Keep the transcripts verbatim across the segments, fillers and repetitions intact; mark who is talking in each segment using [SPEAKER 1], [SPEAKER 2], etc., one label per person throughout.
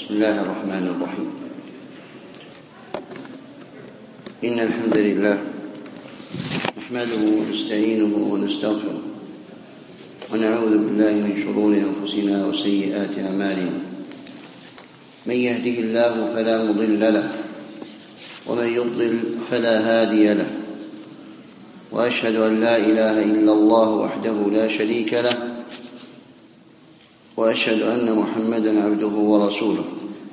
[SPEAKER 1] بسم الله الرحمن الرحيم. إن الحمد لله نحمده ونستعينه ونستغفره ونعوذ بالله من شرور أنفسنا وسيئات أعمالنا. من يهده الله فلا مضل له ومن يضلل فلا هادي له، وأشهد أن لا إله إلا الله وحده لا شريك له، وأشهد أن محمدًا عبده ورسوله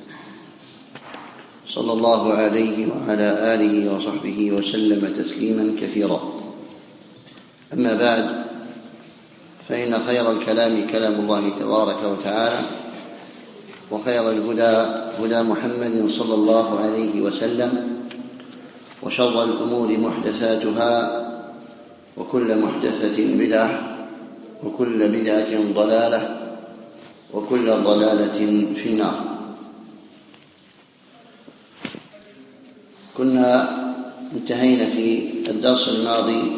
[SPEAKER 1] صلى الله عليه وعلى آله وصحبه وسلم تسليمًا كثيرا. أما بعد، فإن خير الكلام كلام الله تبارك وتعالى، وخير الهدى هدى محمد صلى الله عليه وسلم، وشر الأمور محدثاتها، وكل محدثة بدعة، وكل بدعة ضلالة، وكل ضلالة في النار. كنا انتهينا في الدرس الماضي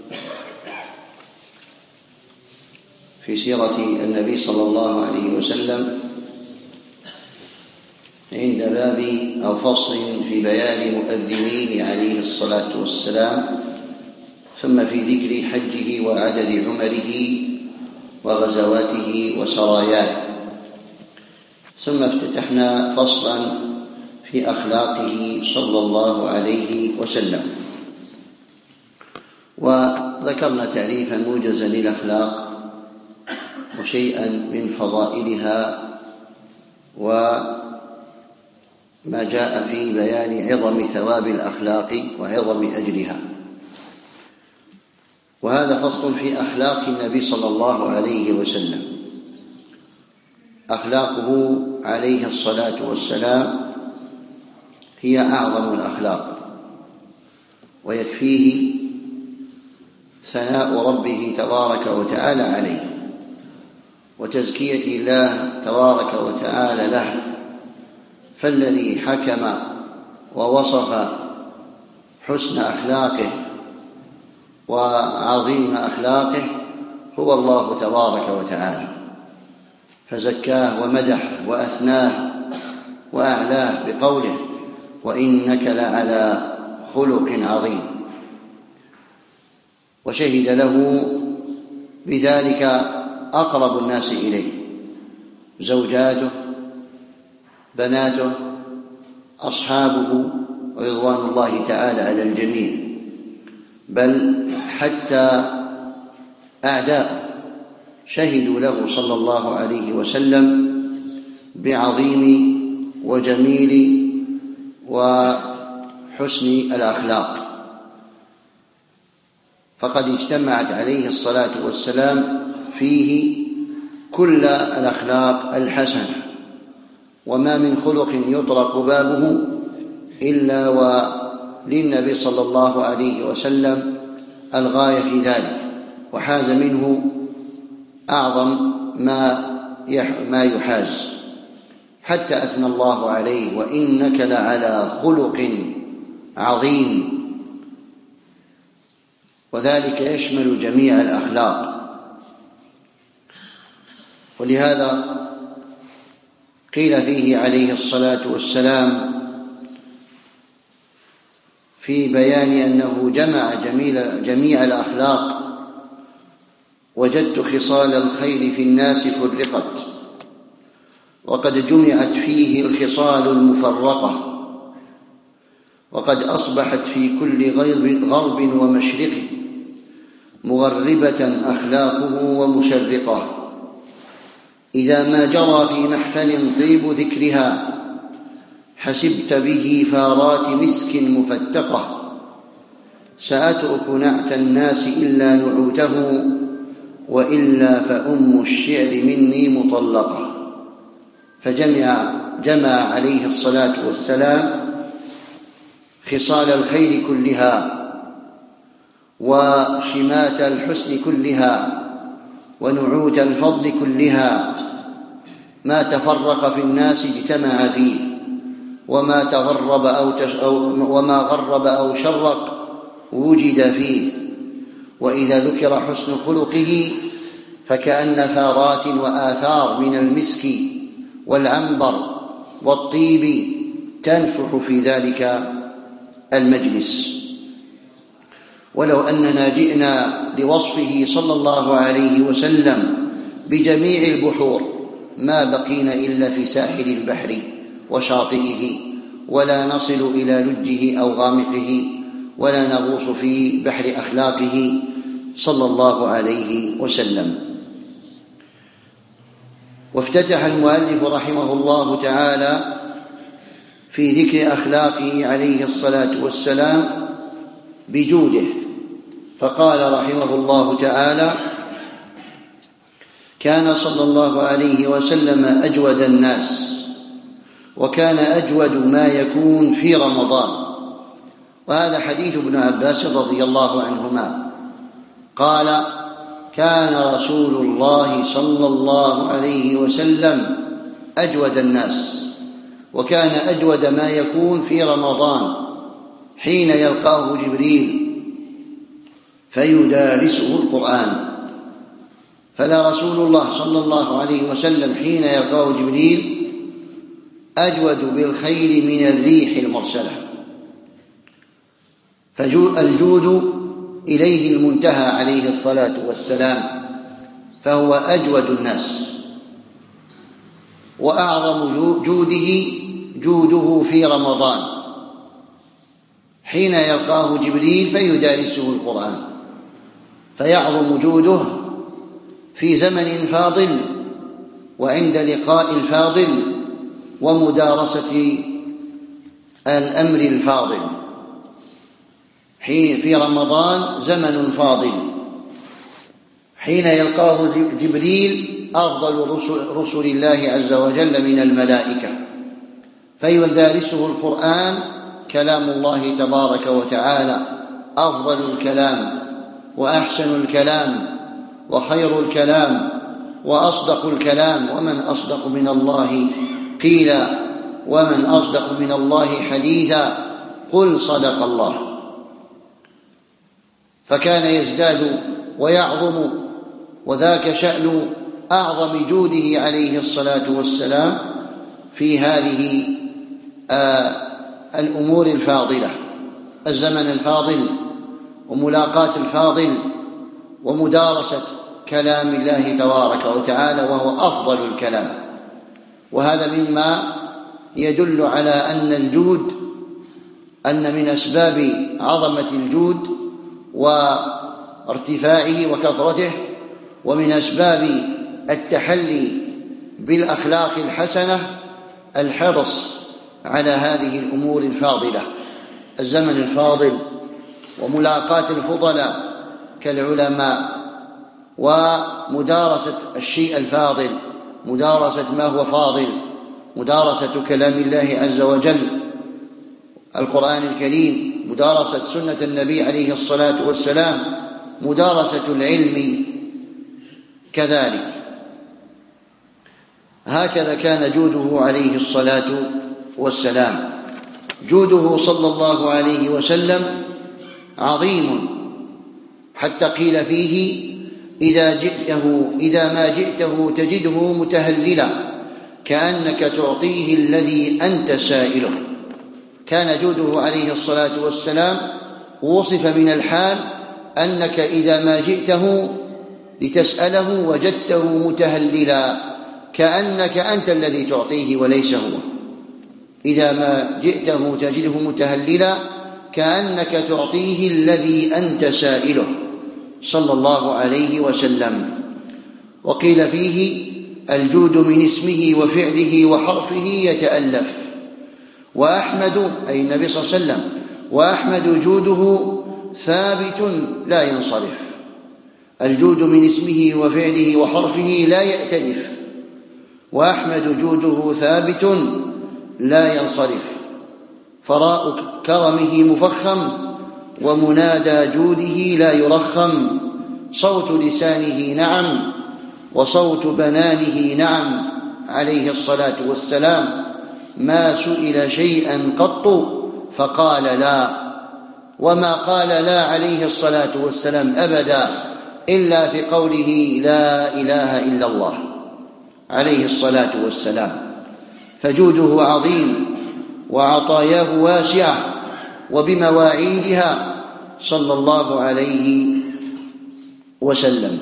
[SPEAKER 1] في سيرة النبي صلى الله عليه وسلم عند باب أو فصل في بيان مؤذنيه عليه الصلاة والسلام، ثم في ذكر حجه وعدد عمره وغزواته وسراياه، ثم افتتحنا فصلا في أخلاقه صلى الله عليه وسلم، وذكرنا تعريفا موجزا للأخلاق وشيئا من فضائلها وما جاء في بيان عظم ثواب الأخلاق وعظم أجرها. وهذا فصل في أخلاق النبي صلى الله عليه وسلم. أخلاقه عليه الصلاة والسلام هي أعظم الأخلاق، ويكفيه ثناء ربه تبارك وتعالى عليه وتزكية الله تبارك وتعالى له، فالذي حكم ووصف حسن أخلاقه وعظيم أخلاقه هو الله تبارك وتعالى، فزكاه ومدح وأثناه وأعلاه بقوله: وإنك لعلى خلق عظيم. وشهد له بذلك أقرب الناس إليه، زوجاته، بناته، أصحابه، رضوان الله تعالى على الجميع، بل حتى أعداء شهدوا له صلى الله عليه وسلم بعظيم وجميل وحسن الأخلاق، فقد اجتمعت عليه الصلاة والسلام فيه كل الأخلاق الحسنة، وما من خلق يطرق بابه إلا وللنبي صلى الله عليه وسلم الغاية في ذلك، وحاز منه أعظم ما ما يحاز، حتى أثنى الله عليه: وإنك لعلى خلق عظيم. وذلك يشمل جميع الأخلاق. ولهذا قيل فيه عليه الصلاة والسلام في بيان أنه جمع جميع الأخلاق: وجدت خصال الخير في الناس فرقت، وقد جمعت فيه الخصال المفرقة، وقد أصبحت في كل غرب ومشرق مغربة أخلاقه ومشرقة. إذا ما جرى في محفل طيب ذكرها حسبت به فارات مسك مفتقة، سأترك نعت الناس إلا نعوته، وإلا فأم الشعر مني مطلقة. فجمع جمع عليه الصلاة والسلام خصال الخير كلها وشمات الحسن كلها ونعوت الفضل كلها، ما تفرق في الناس اجتمع فيه، وما تغرب أو, أو وما غرب أو شرق وجد فيه. وإذا ذكر حسن خلقه فكأن ثارات وآثار من المسك والعنبر والطيب تنفح في ذلك المجلس. ولو أننا جئنا لوصفه صلى الله عليه وسلم بجميع البحور ما بقينا إلا في ساحل البحر وشاطئه، ولا نصل إلى لجه أو غامقه، ولا نغوص في بحر أخلاقه صلى الله عليه وسلم. وافتتح المؤلف رحمه الله تعالى في ذكر أخلاقه عليه الصلاة والسلام بجوده، فقال رحمه الله تعالى: كان صلى الله عليه وسلم أجود الناس، وكان أجود ما يكون في رمضان. وهذا حديث ابن عباس رضي الله عنهما قال: كان رسول الله صلى الله عليه وسلم أجود الناس، وكان أجود ما يكون في رمضان حين يلقاه جبريل فيدارسه القرآن. فلا رسول الله صلى الله عليه وسلم حين يلقاه جبريل أجود بالخير من الريح المرسلة، فالجود إليه المنتهى عليه الصلاة والسلام، فهو أجود الناس. وأعظم جوده جوده في رمضان حين يلقاه جبريل فيدارسه القرآن، فيعظم جوده في زمن فاضل وعند لقاء الفاضل ومدارسة الأمر الفاضل. في رمضان زمن فاضل حين يلقاه جبريل أفضل رسل الله عز وجل من الملائكة، فيدارسه القرآن كلام الله تبارك وتعالى، أفضل الكلام وأحسن الكلام وخير الكلام وأصدق الكلام، ومن أصدق من الله قيلا ومن أصدق من الله حديثا، قل صدق الله. فكان يزداد ويعظم، وذاك شأن أعظم جوده عليه الصلاة والسلام في هذه آه الأمور الفاضلة، الزمن الفاضل وملاقاة الفاضل ومدارسة كلام الله تبارك وتعالى، وهو أفضل الكلام. وهذا مما يدل على أن الجود، أن من أسباب عظمة الجود وارتفاعه وكثرته، ومن أسباب التحلي بالأخلاق الحسنة الحرص على هذه الأمور الفاضلة، الزمن الفاضل وملاقاة الفضلاء كالعلماء، ومدارسة الشيء الفاضل، مدارسة ما هو فاضل، مدارسة كلام الله عز وجل القرآن الكريم، مدارسة سنة النبي عليه الصلاة والسلام، مدارسة العلم كذلك. هكذا كان جوده عليه الصلاة والسلام. جوده صلى الله عليه وسلم عظيم، حتى قيل فيه: إذا جئته إذا ما جئته تجده متهللا كأنك تعطيه الذي أنت سائله. كان جوده عليه الصلاة والسلام وصف من الحال أنك إذا ما جئته لتسأله وجدته متهللا كأنك أنت الذي تعطيه وليس هو. إذا ما جئته تجده متهللا كأنك تعطيه الذي أنت سائله صلى الله عليه وسلم. وقيل فيه: الجود من اسمه وفعله وحرفه يتألف. وأحمد أي النبي صلى الله عليه وسلم، وأحمد جوده ثابت لا ينصرف. الجود من اسمه وفعله وحرفه لا يأتلف، وأحمد جوده ثابت لا ينصرف. فراء كرمه مفخم، ومنادى جوده لا يرخم. صوت لسانه نعم، وصوت بنانه نعم عليه الصلاة والسلام. ما سئل شيئا قط فقال لا، وما قال لا عليه الصلاة والسلام أبدا إلا في قوله لا إله إلا الله عليه الصلاة والسلام. فجوده عظيم وعطاياه واسعة وبمواعيدها صلى الله عليه وسلم.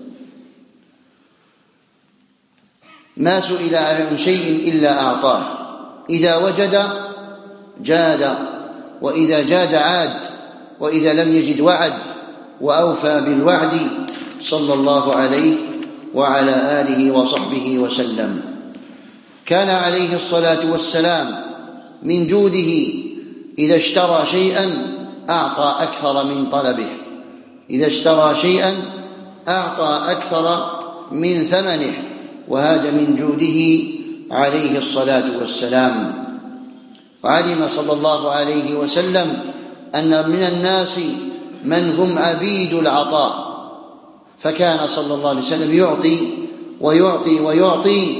[SPEAKER 1] ما سئل عن شيء إلا أعطاه، إذا وجد جاد، وإذا جاد عاد، وإذا لم يجد وعد، وأوفى بالوعد صلى الله عليه وعلى آله وصحبه وسلم. كان عليه الصلاة والسلام من جوده إذا اشترى شيئا أعطى أكثر من طلبه، إذا اشترى شيئا أعطى أكثر من ثمنه، وهذا من جوده عليه الصلاة والسلام. وعلم صلى الله عليه وسلم أن من الناس من هم عبيد العطاء، فكان صلى الله عليه وسلم يعطي ويعطي ويعطي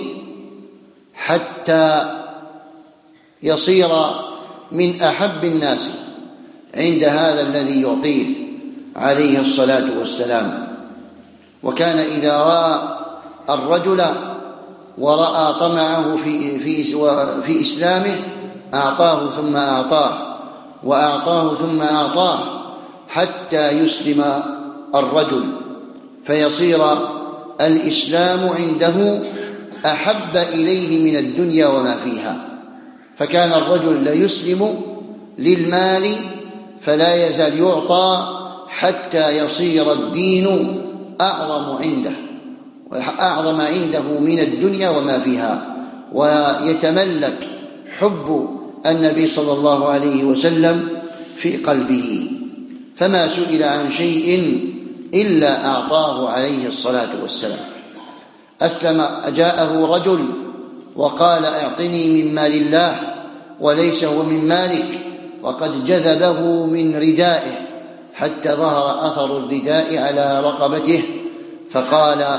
[SPEAKER 1] حتى يصير من أحب الناس عند هذا الذي يعطيه عليه الصلاة والسلام. وكان إذا رأى الرجل ورأى طمعه في, في, في إسلامه أعطاه ثم أعطاه، وأعطاه ثم أعطاه حتى يسلم الرجل، فيصير الإسلام عنده أحب إليه من الدنيا وما فيها. فكان الرجل لا يسلم للمال فلا يزال يعطى حتى يصير الدين أعظم عنده أعظم عنده من الدنيا وما فيها، ويتملك حب النبي صلى الله عليه وسلم في قلبه. فما سئل عن شيء إلا أعطاه عليه الصلاة والسلام. أسلم جاءه رجل وقال اعطني من مال الله، وليس هو من مالك، وقد جذبه من ردائه حتى ظهر أثر الرداء على رقبته، فقال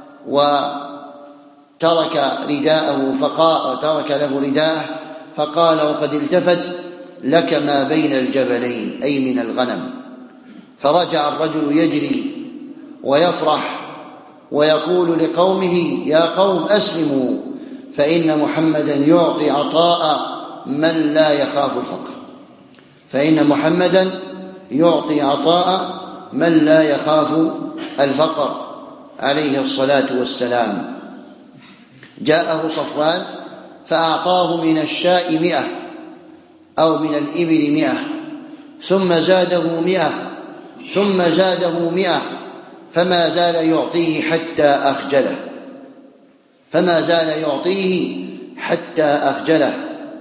[SPEAKER 1] وترك رداءه فقال ترك له رداءه فقال وقد التفت لك ما بين الجبلين، أي من الغنم. فرجع الرجل يجري ويفرح ويقول لقومه يا قوم أسلموا، فإن محمدا يعطي عطاء من لا يخاف الفقر، فإن محمدا يعطي عطاء من لا يخاف الفقر عليه الصلاة والسلام. جاءه صفوان فأعطاه من الشاء مئة أو من الإبل مئة، ثم زاده مئة، ثم زاده مئة، فما زال يعطيه حتى أخجله، فما زال يعطيه حتى أخجله.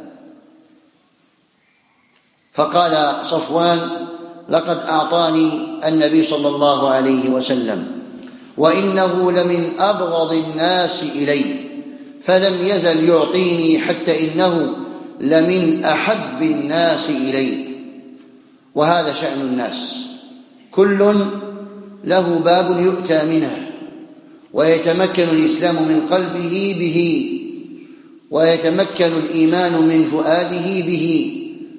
[SPEAKER 1] فقال صفوان لقد أعطاني النبي صلى الله عليه وسلم وإنه لمن أبغض الناس إلي، فلم يزل يعطيني حتى إنه لمن أحب الناس إلي. وهذا شأن الناس، كل له باب يؤتى منه، ويتمكن الإسلام من قلبه به، ويتمكن الإيمان من فؤاده به.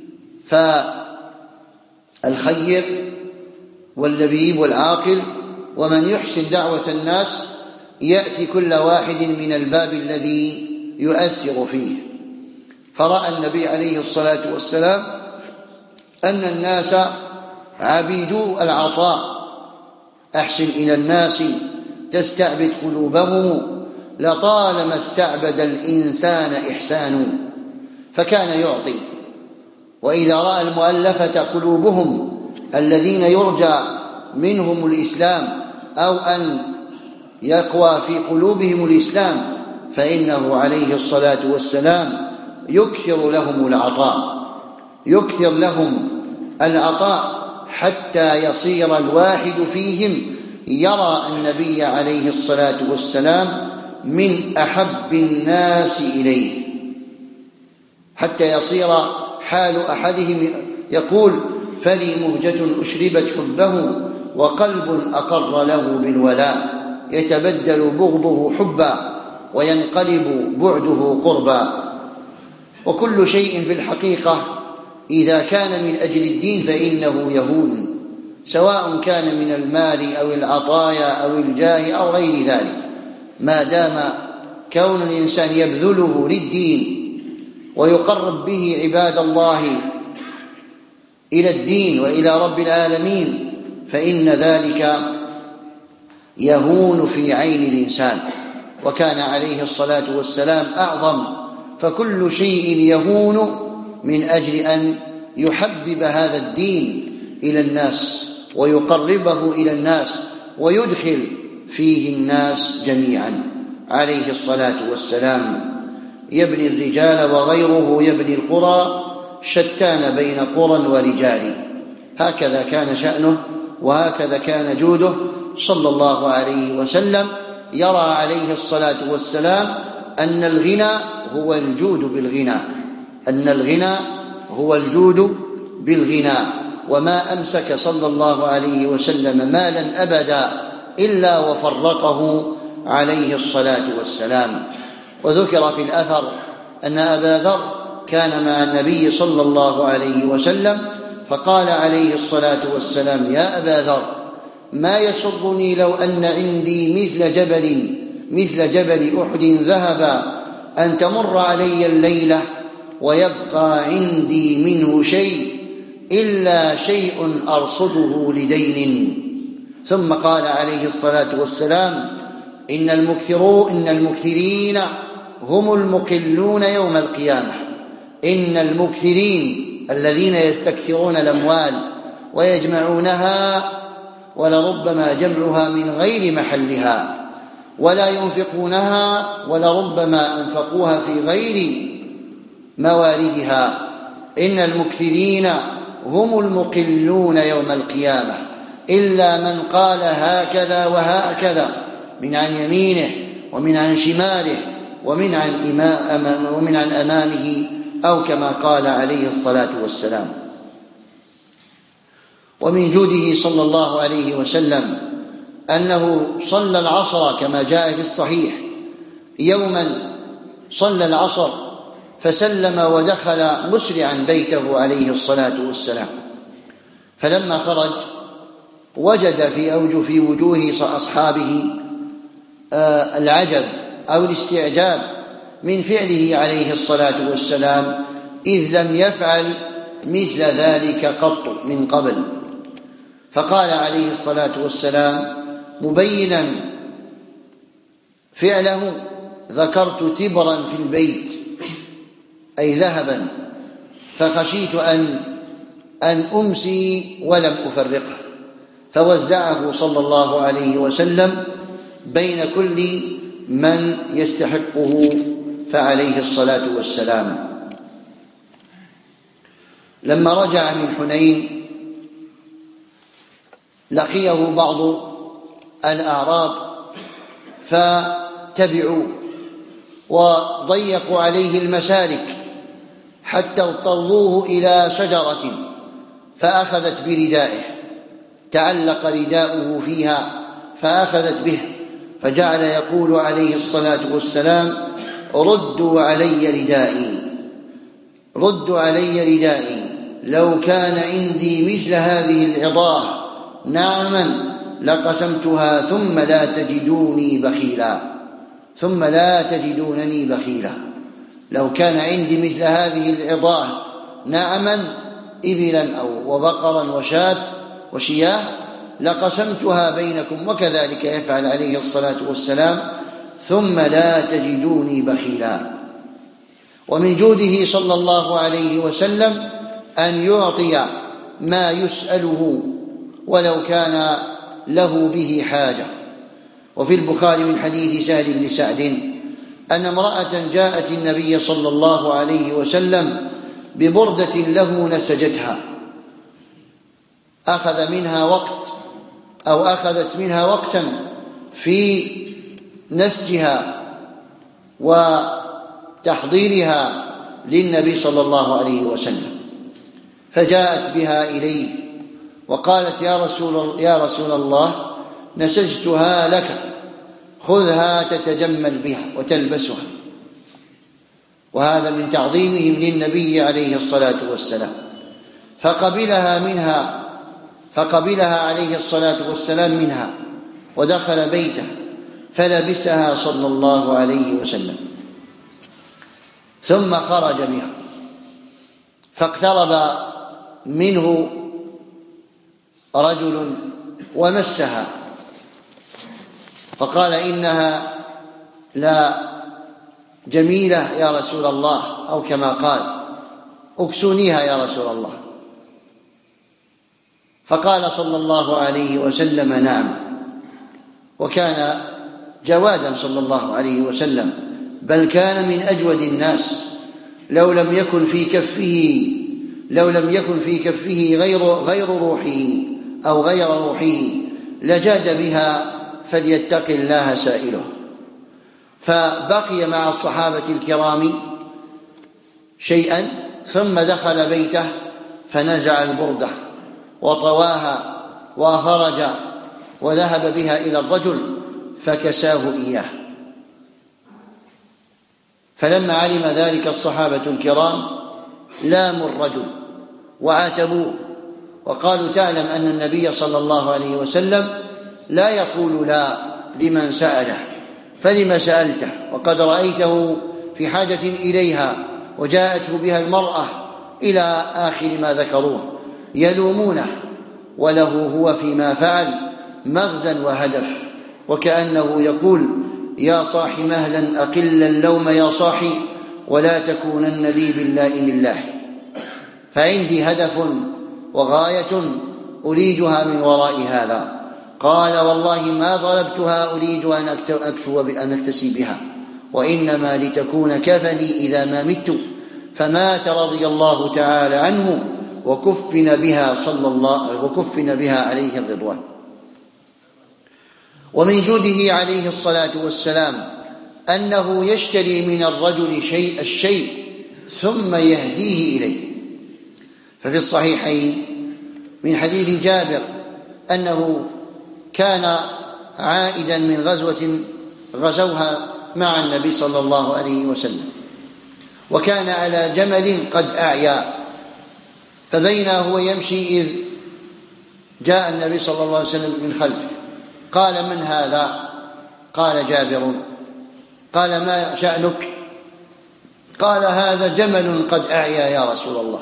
[SPEAKER 1] فالخير واللبيب والعاقل ومن يحسن دعوة الناس يأتي كل واحد من الباب الذي يؤثر فيه. فرأى النبي عليه الصلاة والسلام أن الناس عبيدو العطاء، أحسن إلى الناس تستعبد قلوبهم لطالما استعبد الإنسان إحسان. فكان يعطي، وإذا رأى المؤلفة قلوبهم الذين يرجى منهم الإسلام أو أن يقوى في قلوبهم الإسلام فإنه عليه الصلاة والسلام يكثر لهم العطاء، يكثر لهم العطاء حتى يصير الواحد فيهم يرى النبي عليه الصلاة والسلام من أحب الناس إليه، حتى يصير حال أحدهم يقول فلي مهجة أشربت حبه وقلب أقر له بالولاء، يتبدل بغضه حبا وينقلب بعده قربا. وكل شيء في الحقيقة إذا كان من أجل الدين فإنه يهون، سواء كان من المال أو العطايا أو الجاه أو غير ذلك، ما دام كون الإنسان يبذله للدين ويقرب به عباد الله إلى الدين وإلى رب العالمين، فإن ذلك يهون في عين الإنسان. وكان عليه الصلاة والسلام أعظم، فكل شيء يهون من أجل أن يحبب هذا الدين إلى الناس ويقربه إلى الناس ويدخل فيه الناس جميعا عليه الصلاة والسلام. يبني الرجال وغيره يبني القرى، شتان بين قرى ورجال. هكذا كان شأنه وهكذا كان جوده صلى الله عليه وسلم. يرى عليه الصلاة والسلام أن الغنى هو الجود بالغنى، أن الغنى هو الجود بالغنى، وما أمسك صلى الله عليه وسلم مالا أبدا إلا وفرقه عليه الصلاة والسلام. وذكر في الأثر أن أبا ذر كان مع النبي صلى الله عليه وسلم، فقال عليه الصلاة والسلام: يا أبا ذر، ما يسرني لو أن عندي مثل جبل مثل جبل أحد ذهبا، أن تمر علي الليلة ويبقى عندي منه شيء إلا شيء أرصده لدين. ثم قال عليه الصلاة والسلام: إن المكثرون إن المكثرين هم المقلون يوم القيامة. إن المكثرين الذين يستكثرون الأموال ويجمعونها ولربما جمعها من غير محلها، ولا ينفقونها ولربما أنفقوها في غير مواردها. إن المكثرين هم المقلون يوم القيامة، إلا من قال هكذا وهكذا، من عن يمينه ومن عن شماله ومن عن, ومن عن أمامه، أو كما قال عليه الصلاة والسلام. ومن جوده صلى الله عليه وسلم أنه صلى العصر كما جاء في الصحيح. يوما صلى العصر فسلم ودخل مسرعا بيته عليه الصلاة والسلام، فلما خرج وجد في أوجه في وجوه أصحابه العجب أو الاستعجاب من فعله عليه الصلاة والسلام، إذ لم يفعل مثل ذلك قط من قبل. فقال عليه الصلاة والسلام مبينا فعله: ذكرت تبرا في البيت، أي ذهبا، فخشيت أن أن أمسي ولم أفرقه، فوزعه صلى الله عليه وسلم بين كل من يستحقه، فعليه الصلاة والسلام. لما رجع من حنين لقيه بعض الأعراب فتبعوه وضيقوا عليه المسالك حتى اضطروه إلى شجرة فأخذت بردائه، تعلق رداؤه فيها فأخذت به، فجعل يقول عليه الصلاة والسلام: ردوا علي ردائي، ردوا علي ردائي، لو كان عندي مثل هذه العظاه نعما لقسمتها ثم لا تجدوني بخيلا، ثم لا تجدونني بخيلا. لو كان عندي مثل هذه العظاه نعما، إبلا أو وبقرا وشاة وشياه، لقسمتها بينكم، وكذلك يفعل عليه الصلاة والسلام، ثم لا تجدوني بخيلا. ومن جوده صلى الله عليه وسلم أن يعطي ما يسأله ولو كان له به حاجة. وفي البخاري من حديث سهل بن سعد أن امرأة جاءت النبي صلى الله عليه وسلم ببردة له نسجتها، أخذ منها وقت أو أخذت منها وقتا في نسجها وتحضيرها للنبي صلى الله عليه وسلم، فجاءت بها إليه وقالت: يا رسول, يا رسول الله، نسجتها لك، خذها تتجمل بها وتلبسها. وهذا من تعظيمهم للنبي عليه الصلاة والسلام. فقبلها منها فقبلها عليه الصلاة والسلام منها ودخل بيته فلبسها صلى الله عليه وسلم. ثم خرج بها، فاقترب منه رجل ومسها فقال: إنها لا جميلة يا رسول الله، أو كما قال: اكسونيها يا رسول الله. فقال صلى الله عليه وسلم: نعم. وكان جوادا صلى الله عليه وسلم، بل كان من أجود الناس. لو لم يكن في كفه لو لم يكن في كفه غير غير روحه أو غير روحه لجاد بها، فليتق الله سائله. فبقي مع الصحابة الكرام شيئا، ثم دخل بيته فنزع البردة وطواها وخرج وذهب بها إلى الرجل فكساه إياه. فلما علم ذلك الصحابة الكرام لاموا الرجل وعاتبوه وقالوا: تعلم أن النبي صلى الله عليه وسلم لا يقول لا لمن سأله، فلم سألته وقد رأيته في حاجة إليها وجاءته بها المرأة، إلى آخر ما ذكروه. يلومونه وله هو فيما فعل مغزى وهدف، وكأنه يقول: يا صاح مهلا أقل اللوم يا صاحي، ولا تكونن لي باللائم الله. فعندي هدف وغاية أريدها من وراء هذا. قال: والله ما ضربتها أريد أن أكسو بأن أكتسي بها، وإنما لتكون كفني إذا ما مت. فمات رضي الله تعالى عنه وكفن بها صلى الله وكفن بها عليه الرضوان. ومن جوده عليه الصلاة والسلام أنه يشتري من الرجل شيء الشيء ثم يهديه إليه. ففي الصحيحين من حديث جابر أنه كان عائدا من غزوة غزوها مع النبي صلى الله عليه وسلم، وكان على جمل قد أعيا، فبينا هو يمشي إذ جاء النبي صلى الله عليه وسلم من خلفه. قال: من هذا؟ قال: جابر. قال: ما شأنك؟ قال: هذا جمل قد أعيا يا رسول الله.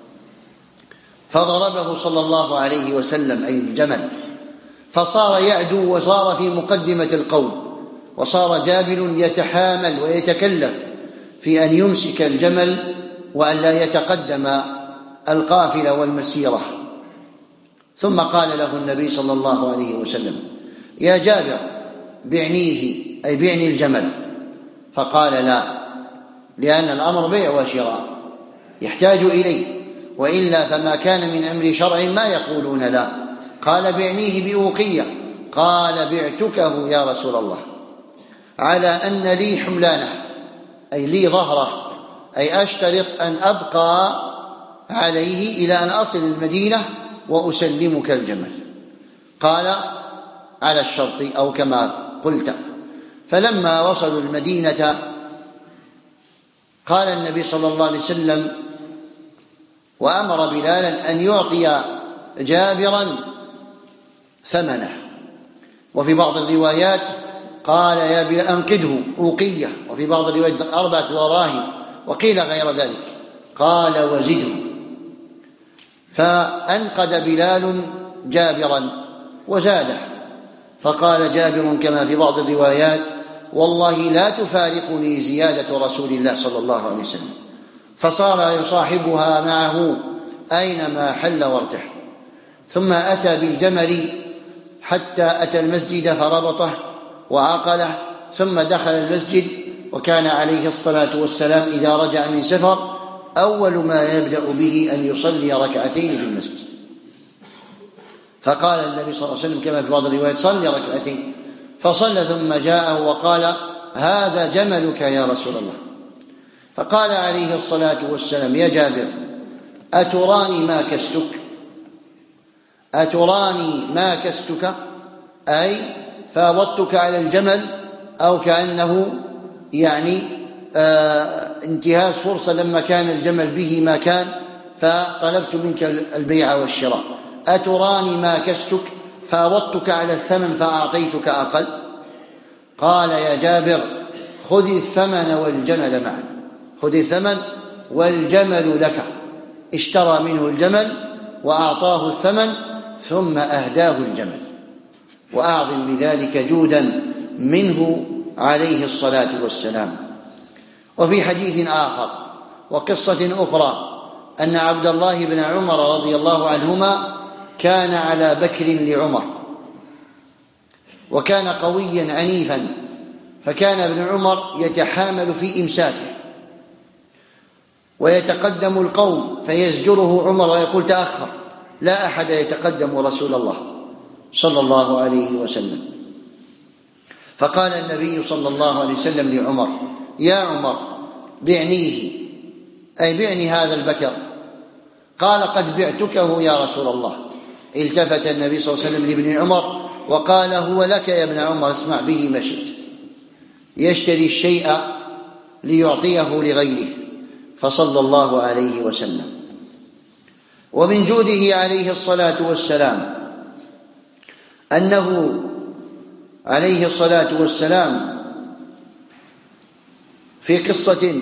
[SPEAKER 1] فضربه صلى الله عليه وسلم، أي الجمل، فصار يعدو وصار في مقدمة القوم، وصار جابر يتحامل ويتكلف في أن يمسك الجمل وأن لا يتقدم القافلة والمسيرة. ثم قال له النبي صلى الله عليه وسلم: يا جابر بعنيه، أي بعني الجمل. فقال: لا، لأن الأمر بيع وشراء يحتاج إليه، وإلا فما كان من أمر شرع ما يقولون لا. قال: بعنيه بأوقية. قال: بعتكه يا رسول الله على أن لي حملانه، أي لي ظهره، أي أشترط أن أبقى عليه إلى أن أصل المدينة وأسلمك الجمل. قال: على الشرط أو كما قلت. فلما وصلوا المدينة قال النبي صلى الله عليه وسلم وأمر بلالا أن يعطي جابرا ثمنه. وفي بعض الروايات قال: يا بلال أنقذه أوقية، وفي بعض الروايات أربعة دراهم، وقيل غير ذلك. قال: وزده. فأنقذ بلال جابرا وزاده. فقال جابر كما في بعض الروايات: والله لا تفارقني زيادة رسول الله صلى الله عليه وسلم. فصار يصاحبها معه أينما حل وارتحل. ثم أتى بالجمل حتى أتى المسجد فربطه وعقله، ثم دخل المسجد. وكان عليه الصلاة والسلام إذا رجع من سفر أول ما يبدأ به أن يصلي ركعتين في المسجد. فقال النبي صلى الله عليه وسلم كما في بعض الروايات: صلي ركعتين. فصلى ثم جاءه وقال: هذا جملك يا رسول الله. فقال عليه الصلاة والسلام: يا جابر أتراني ما كستك؟ أتراني ما كستك؟ أي فاوضتك على الجمل، أو كأنه يعني آه انتهاز فرصة لما كان الجمل به ما كان، فطلبت منك البيع والشراء. أتراني ما كستك؟ فاوضتك على الثمن فأعطيتك أقل. قال: يا جابر خذ الثمن والجمل معا، خذ الثمن والجمل لك. اشترى منه الجمل وأعطاه الثمن ثم أهداه الجمل، وأعظم بذلك جودا منه عليه الصلاة والسلام. وفي حديث آخر وقصة أخرى أن عبد الله بن عمر رضي الله عنهما كان على بكر لعمر، وكان قويا عنيفا، فكان ابن عمر يتحامل في إمساكه ويتقدم القوم فيزجره عمر ويقول تأخر، لا أحد يتقدم رسول الله صلى الله عليه وسلم. فقال النبي صلى الله عليه وسلم لعمر: يا عمر بعنيه، أي بعني هذا البكر. قال: قد بعتكه يا رسول الله. التفت النبي صلى الله عليه وسلم لابن عمر وقال: هو لك يا ابن عمر، اسمع به ما شئت. يشتري الشيء ليعطيه لغيره، فصلى الله عليه وسلم. ومن جوده عليه الصلاة والسلام أنه عليه الصلاة والسلام في قصة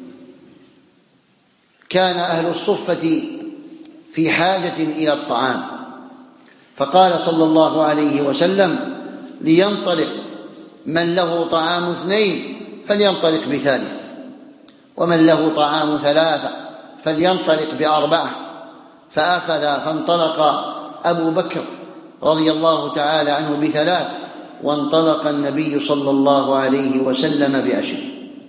[SPEAKER 1] كان أهل الصفة في حاجة إلى الطعام، فقال صلى الله عليه وسلم: لينطلق من له طعام اثنين فلينطلق بثالث، ومن له طعام ثلاثة فلينطلق بأربعة. فأخذ فانطلق أبو بكر رضي الله تعالى عنه بثلاث، وانطلق النبي صلى الله عليه وسلم بعشر.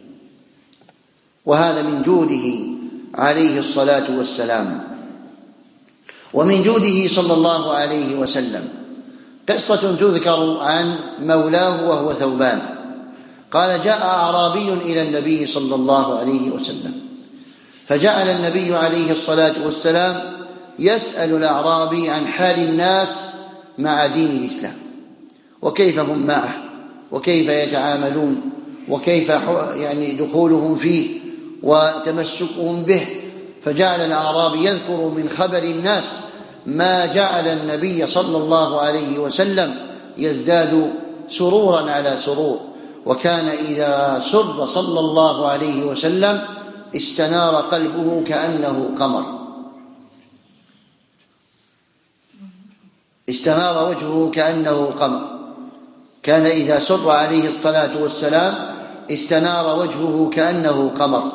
[SPEAKER 1] وهذا من جوده عليه الصلاة والسلام. ومن جوده صلى الله عليه وسلم قصة تذكر عن مولاه وهو ثوبان. قال: جاء أعرابي إلى النبي صلى الله عليه وسلم، فجعل النبي عليه الصلاة والسلام يسأل الأعرابي عن حال الناس مع دين الإسلام، وكيف هم معه، وكيف يتعاملون، وكيف يعني دخولهم فيه وتمسكهم به. فجعل الأعرابي يذكر من خبر الناس ما جعل النبي صلى الله عليه وسلم يزداد سرورا على سرور، وكان إذا سر صلى الله عليه وسلم استنار قلبه كأنه قمر، استنار وجهه كأنه قمر. كان إذا سر عليه الصلاة والسلام استنار وجهه كأنه قمر.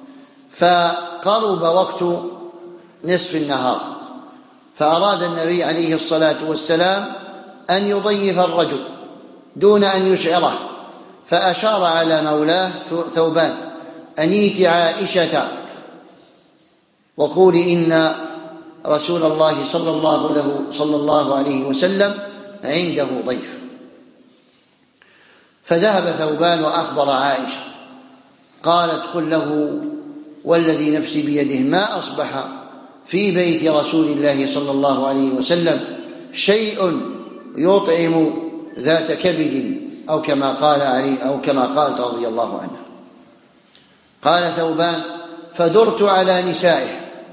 [SPEAKER 1] فقرب وقت نصف النهار، فأراد النبي عليه الصلاة والسلام أن يضيف الرجل دون أن يشعره، فأشار على مولاه ثوبان: أنيت عائشة وقولي إن رسول الله صلى الله, له صلى الله عليه وسلم عنده ضيف. فذهب ثوبان وأخبر عائشة، قالت: قل له والذي نفسي بيده ما أصبح في بيت رسول الله صلى الله عليه وسلم شيء يطعم ذات كبد، أو كما قال علي أو كما قالت رضي الله عنها. قال ثوبان: فدرت على نسائه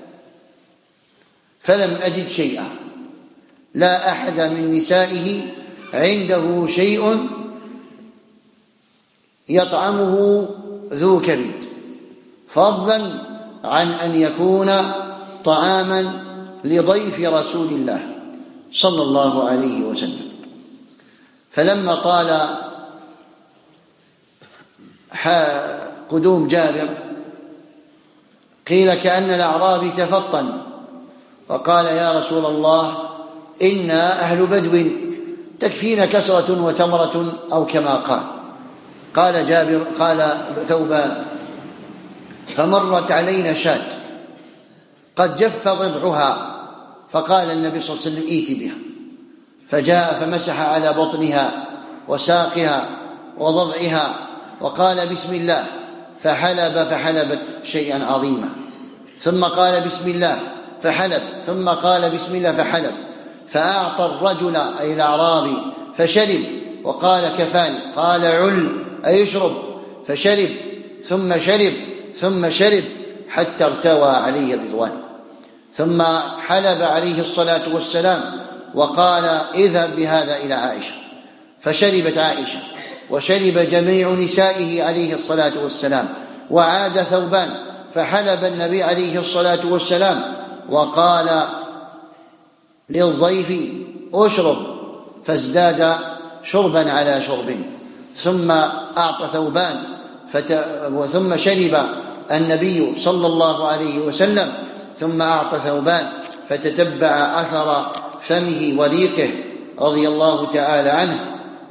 [SPEAKER 1] فلم أجد شيئا، لا أحد من نسائه عنده شيء يطعمه ذو كبد، فضلا عن أن يكون طعاما لضيف رسول الله صلى الله عليه وسلم. فلما طال قدوم جابر قيل كأن الأعرابي تفطن وقال: يا رسول الله، إنا أهل بدو تكفينا كسرة وتمرة، أو كما قال. قال جابر قال ثوبان: فمرت علينا شاة قد جف ضلعها، فقال النبي صلى الله عليه وسلم: ائت بها. فجاء فمسح على بطنها وساقها وضلعها وقال: بسم الله، فحلب فحلبت شيئا عظيما، ثم قال: بسم الله، فحلب، ثم قال: بسم الله، فحلب. فأعطى الرجل أي الأعرابي فشرب، وقال: كفاني. قال: عل أي اشرب. فشرب ثم شرب ثم شرب حتى ارتوى عليه الرضوان. ثم حلب عليه الصلاة والسلام وقال: اذهب بهذا إلى عائشة. فشربت عائشة وشرب جميع نسائه عليه الصلاة والسلام، وعاد ثوبان فحلب النبي عليه الصلاة والسلام وقال للضيف اشرب، فازداد شربا على شرب، ثم أعطى ثوبان فت... ثم شرب النبي صلى الله عليه وسلم، ثم أعطى ثوبان فتتبع أثر فمه وريقه رضي الله تعالى عنه.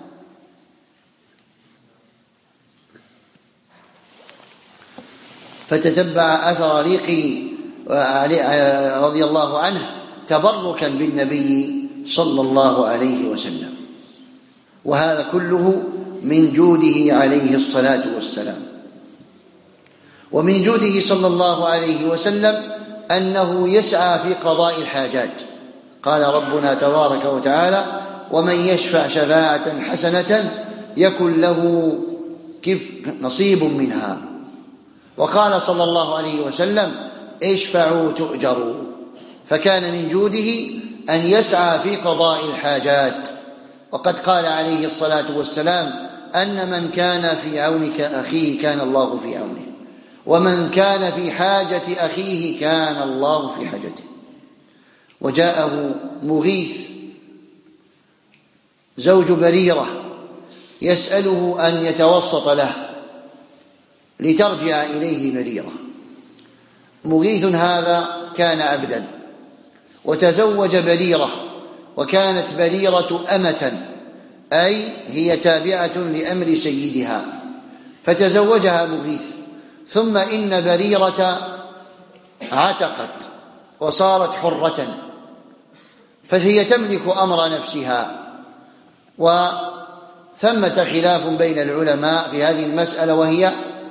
[SPEAKER 1] فتتبع أثر ريقه رضي الله عنه تبركا بالنبي صلى الله عليه وسلم. وهذا كله من جوده عليه الصلاة والسلام. ومن جوده صلى الله عليه وسلم أنه يسعى في قضاء الحاجات. قال ربنا تبارك وتعالى: ومن يشفع شفاعة حسنة يكن له نصيب منها. وقال صلى الله عليه وسلم: اشفعوا تؤجروا. فكان من جوده أن يسعى في قضاء الحاجات. وقد قال عليه الصلاة والسلام: أن من كان في عونك أخيه كان الله في عونه، ومن كان في حاجة أخيه كان الله في حاجته. وجاءه مغيث زوج بريرة يسأله أن يتوسط له لترجع إليه بريرة. مغيث هذا كان عبدا وتزوج بريرة، وكانت بريرة أمة، أي هي تابعة لأمر سيدها، فتزوجها مغيث. ثم إن بريرة عتقت وصارت حرة، فهي تملك أمر نفسها. وثمة خلاف بين العلماء في هذه المسألة، وهي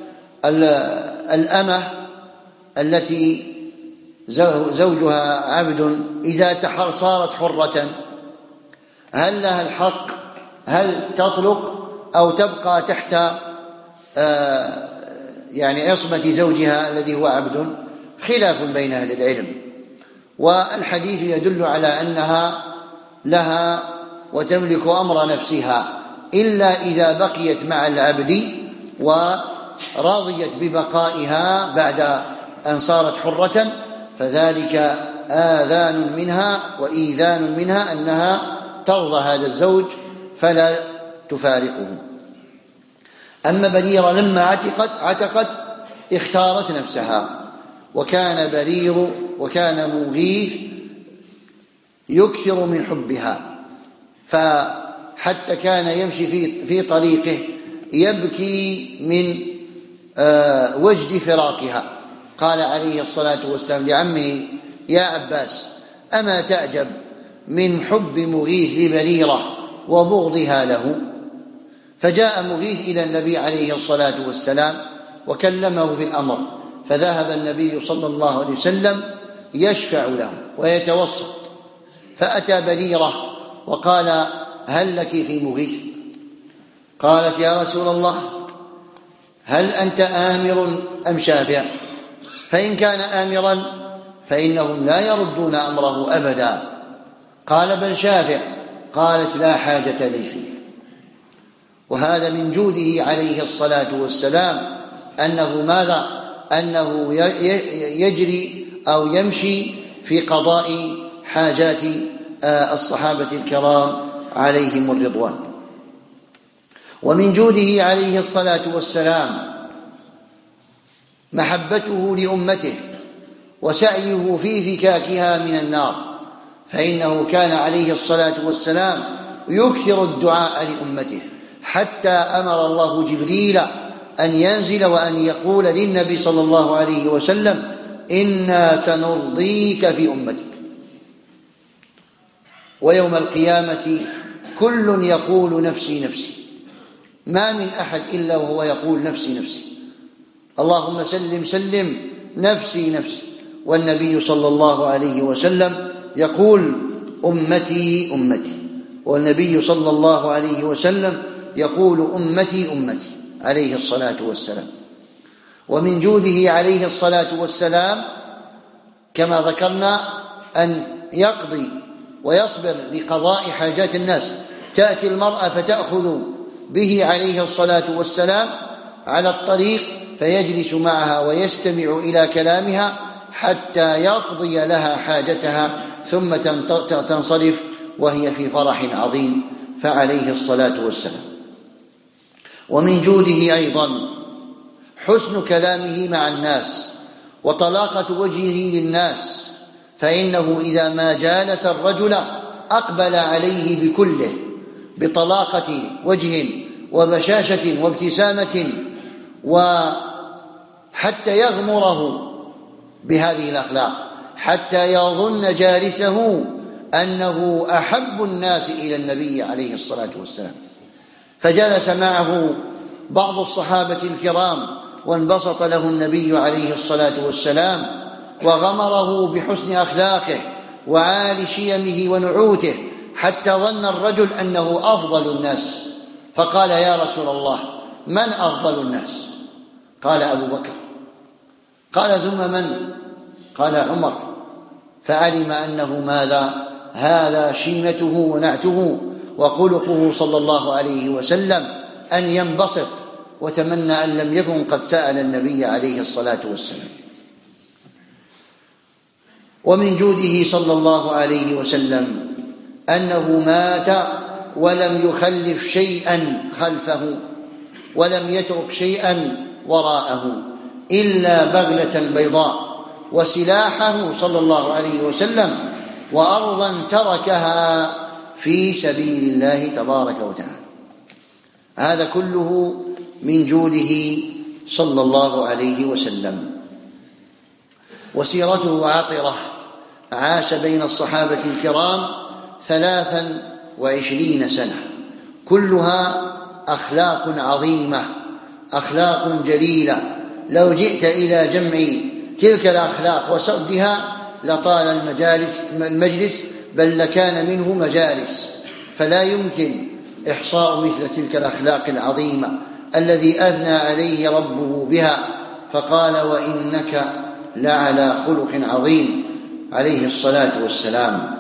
[SPEAKER 1] الأمة التي زوجها عبد إذا صارت حرة هل لها الحق، هل تطلق أو تبقى تحت يعني عصمة زوجها الذي هو عبد؟ خلاف بين أهل العلم. والحديث يدل على أنها لها وتملك أمر نفسها، إلا إذا بقيت مع العبد ورضيت ببقائها بعد أن صارت حرة، فذلك آذان منها وإيذان منها أنها ترضى هذا الزوج فلا تفارقه. أما بريرة لما عتقت عتقت اختارت نفسها. وكان برير وكان مغيث يكثر من حبها، فحتى كان يمشي في في طريقه يبكي من آه وجد فراقها. قال عليه الصلاة والسلام لعمه: يا عباس، أما تعجب من حب مغيث لبريرة وبغضها له؟ فجاء مغيث إلى النبي عليه الصلاة والسلام وكلمه في الأمر، فذهب النبي صلى الله عليه وسلم يشفع له ويتوسط، فأتى بريرة وقال: هل لك في مغيث؟ قالت: يا رسول الله، هل أنت آمر أم شافع؟ فإن كان آمرا فإنهم لا يردون أمره أبدا. قال: بل شافع. قالت: لا حاجة لي فيه. وهذا من جوده عليه الصلاة والسلام أنه ماذا؟ أنه يجري أو يمشي في قضاء حاجات الصحابة الكرام عليهم الرضوان. ومن جوده عليه الصلاة والسلام محبته لأمته وسعيه في فكاكها من النار، فإنه كان عليه الصلاة والسلام يكثر الدعاء لأمته، حتى أمر الله جبريل أن ينزل وأن يقول للنبي صلى الله عليه وسلم: إنا سنرضيك في أمتك. ويوم القيامة كل يقول نفسي نفسي، ما من أحد إلا وهو يقول نفسي نفسي، اللهم سلم سلم، نفسي نفسي. والنبي صلى الله عليه وسلم يقول: أمتي أمتي. والنبي صلى الله عليه وسلم يقول: أمتي أمتي، عليه الصلاة والسلام. ومن جوده عليه الصلاة والسلام كما ذكرنا أن يقضي ويصبر لقضاء حاجات الناس. تأتي المرأة فتأخذ به عليه الصلاة والسلام على الطريق فيجلس معها ويستمع إلى كلامها حتى يقضي لها حاجتها ثم تنصرف وهي في فرح عظيم، فعليه الصلاة والسلام. ومن جوده أيضا حسن كلامه مع الناس وطلاقة وجهه للناس، فإنه إذا ما جالس الرجل أقبل عليه بكله بطلاقة وجه وبشاشة وابتسامة، وحتى يغمره بهذه الأخلاق حتى يظن جالسه أنه أحب الناس إلى النبي عليه الصلاة والسلام. فجلس معه بعض الصحابة الكرام وانبسط له النبي عليه الصلاة والسلام وغمره بحسن أخلاقه وعالي شيمه ونعوته حتى ظن الرجل أنه أفضل الناس، فقال: يا رسول الله، من أفضل الناس؟ قال: أبو بكر. قال: ثم من؟ قال: عمر. فعلم أنه ماذا؟ هذا شيمته ونعته وخلقه صلى الله عليه وسلم أن ينبسط، وتمنى أن لم يكن قد سأل النبي عليه الصلاة والسلام. ومن جوده صلى الله عليه وسلم أنه مات ولم يخلف شيئا خلفه ولم يترك شيئا وراءه إلا بغلة بيضاء وسلاحه صلى الله عليه وسلم وأرضا تركها في سبيل الله تبارك وتعالى. هذا كله من جوده صلى الله عليه وسلم. وسيرته عطرة، عاش بين الصحابة الكرام ثلاثا وعشرين سنة، كلها أخلاق عظيمة، أخلاق جليلة. لو جئت إلى جمع تلك الأخلاق وسردها لطال المجالس المجلس، بل لكان منه مجالس، فلا يمكن إحصاء مثل تلك الأخلاق العظيمة الذي أثنى عليه ربه بها، فقال: وإنك لعلى خلق عظيم عليه الصلاة والسلام.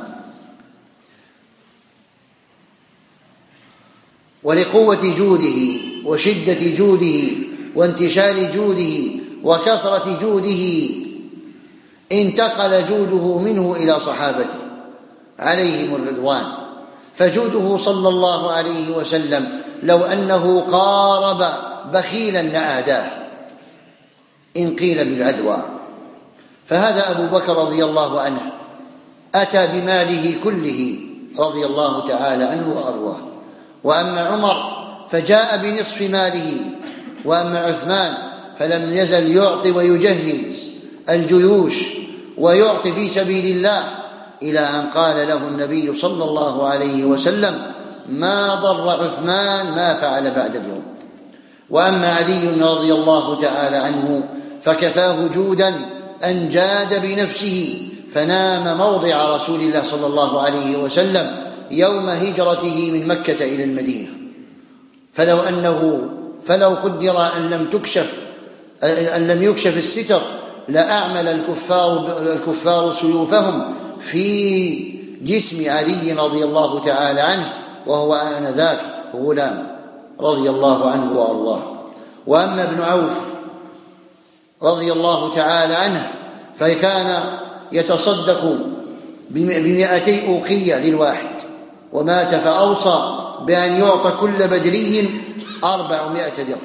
[SPEAKER 1] ولقوة جوده وشدة جوده وانتشار جوده وكثرة جوده انتقل جوده منه إلى صحابته عليهم الرضوان. فجوده صلى الله عليه وسلم لو أنه قارب بخيلا لآداه إن قيل بالعدوى. فهذا أبو بكر رضي الله عنه أتى بماله كله رضي الله تعالى عنه وأرضاه. وأما عمر فجاء بنصف ماله، وأما عثمان فلم يزل يعطي ويجهز الجيوش ويعطي في سبيل الله، إلى أن قال له النبي صلى الله عليه وسلم: ما ضر عثمان ما فعل بعد اليوم. وأما علي رضي الله تعالى عنه فكفاه جودا أن جاد بنفسه فنام موضع رسول الله صلى الله عليه وسلم يوم هجرته من مكة إلى المدينة. فلو أنه فلو قدر أن لم تكشف أن لم يكشف الستر لأعمل الكفار الكفار سيوفهم في جسم علي رضي الله تعالى عنه، وهو آنذاك غلام رضي الله عنه وأرضاه. وأما ابن عوف رضي الله تعالى عنه فكان يتصدق بمئتي أوقية للواحد، ومات فأوصى بأن يعطى كل بدري أربعمائة درهم،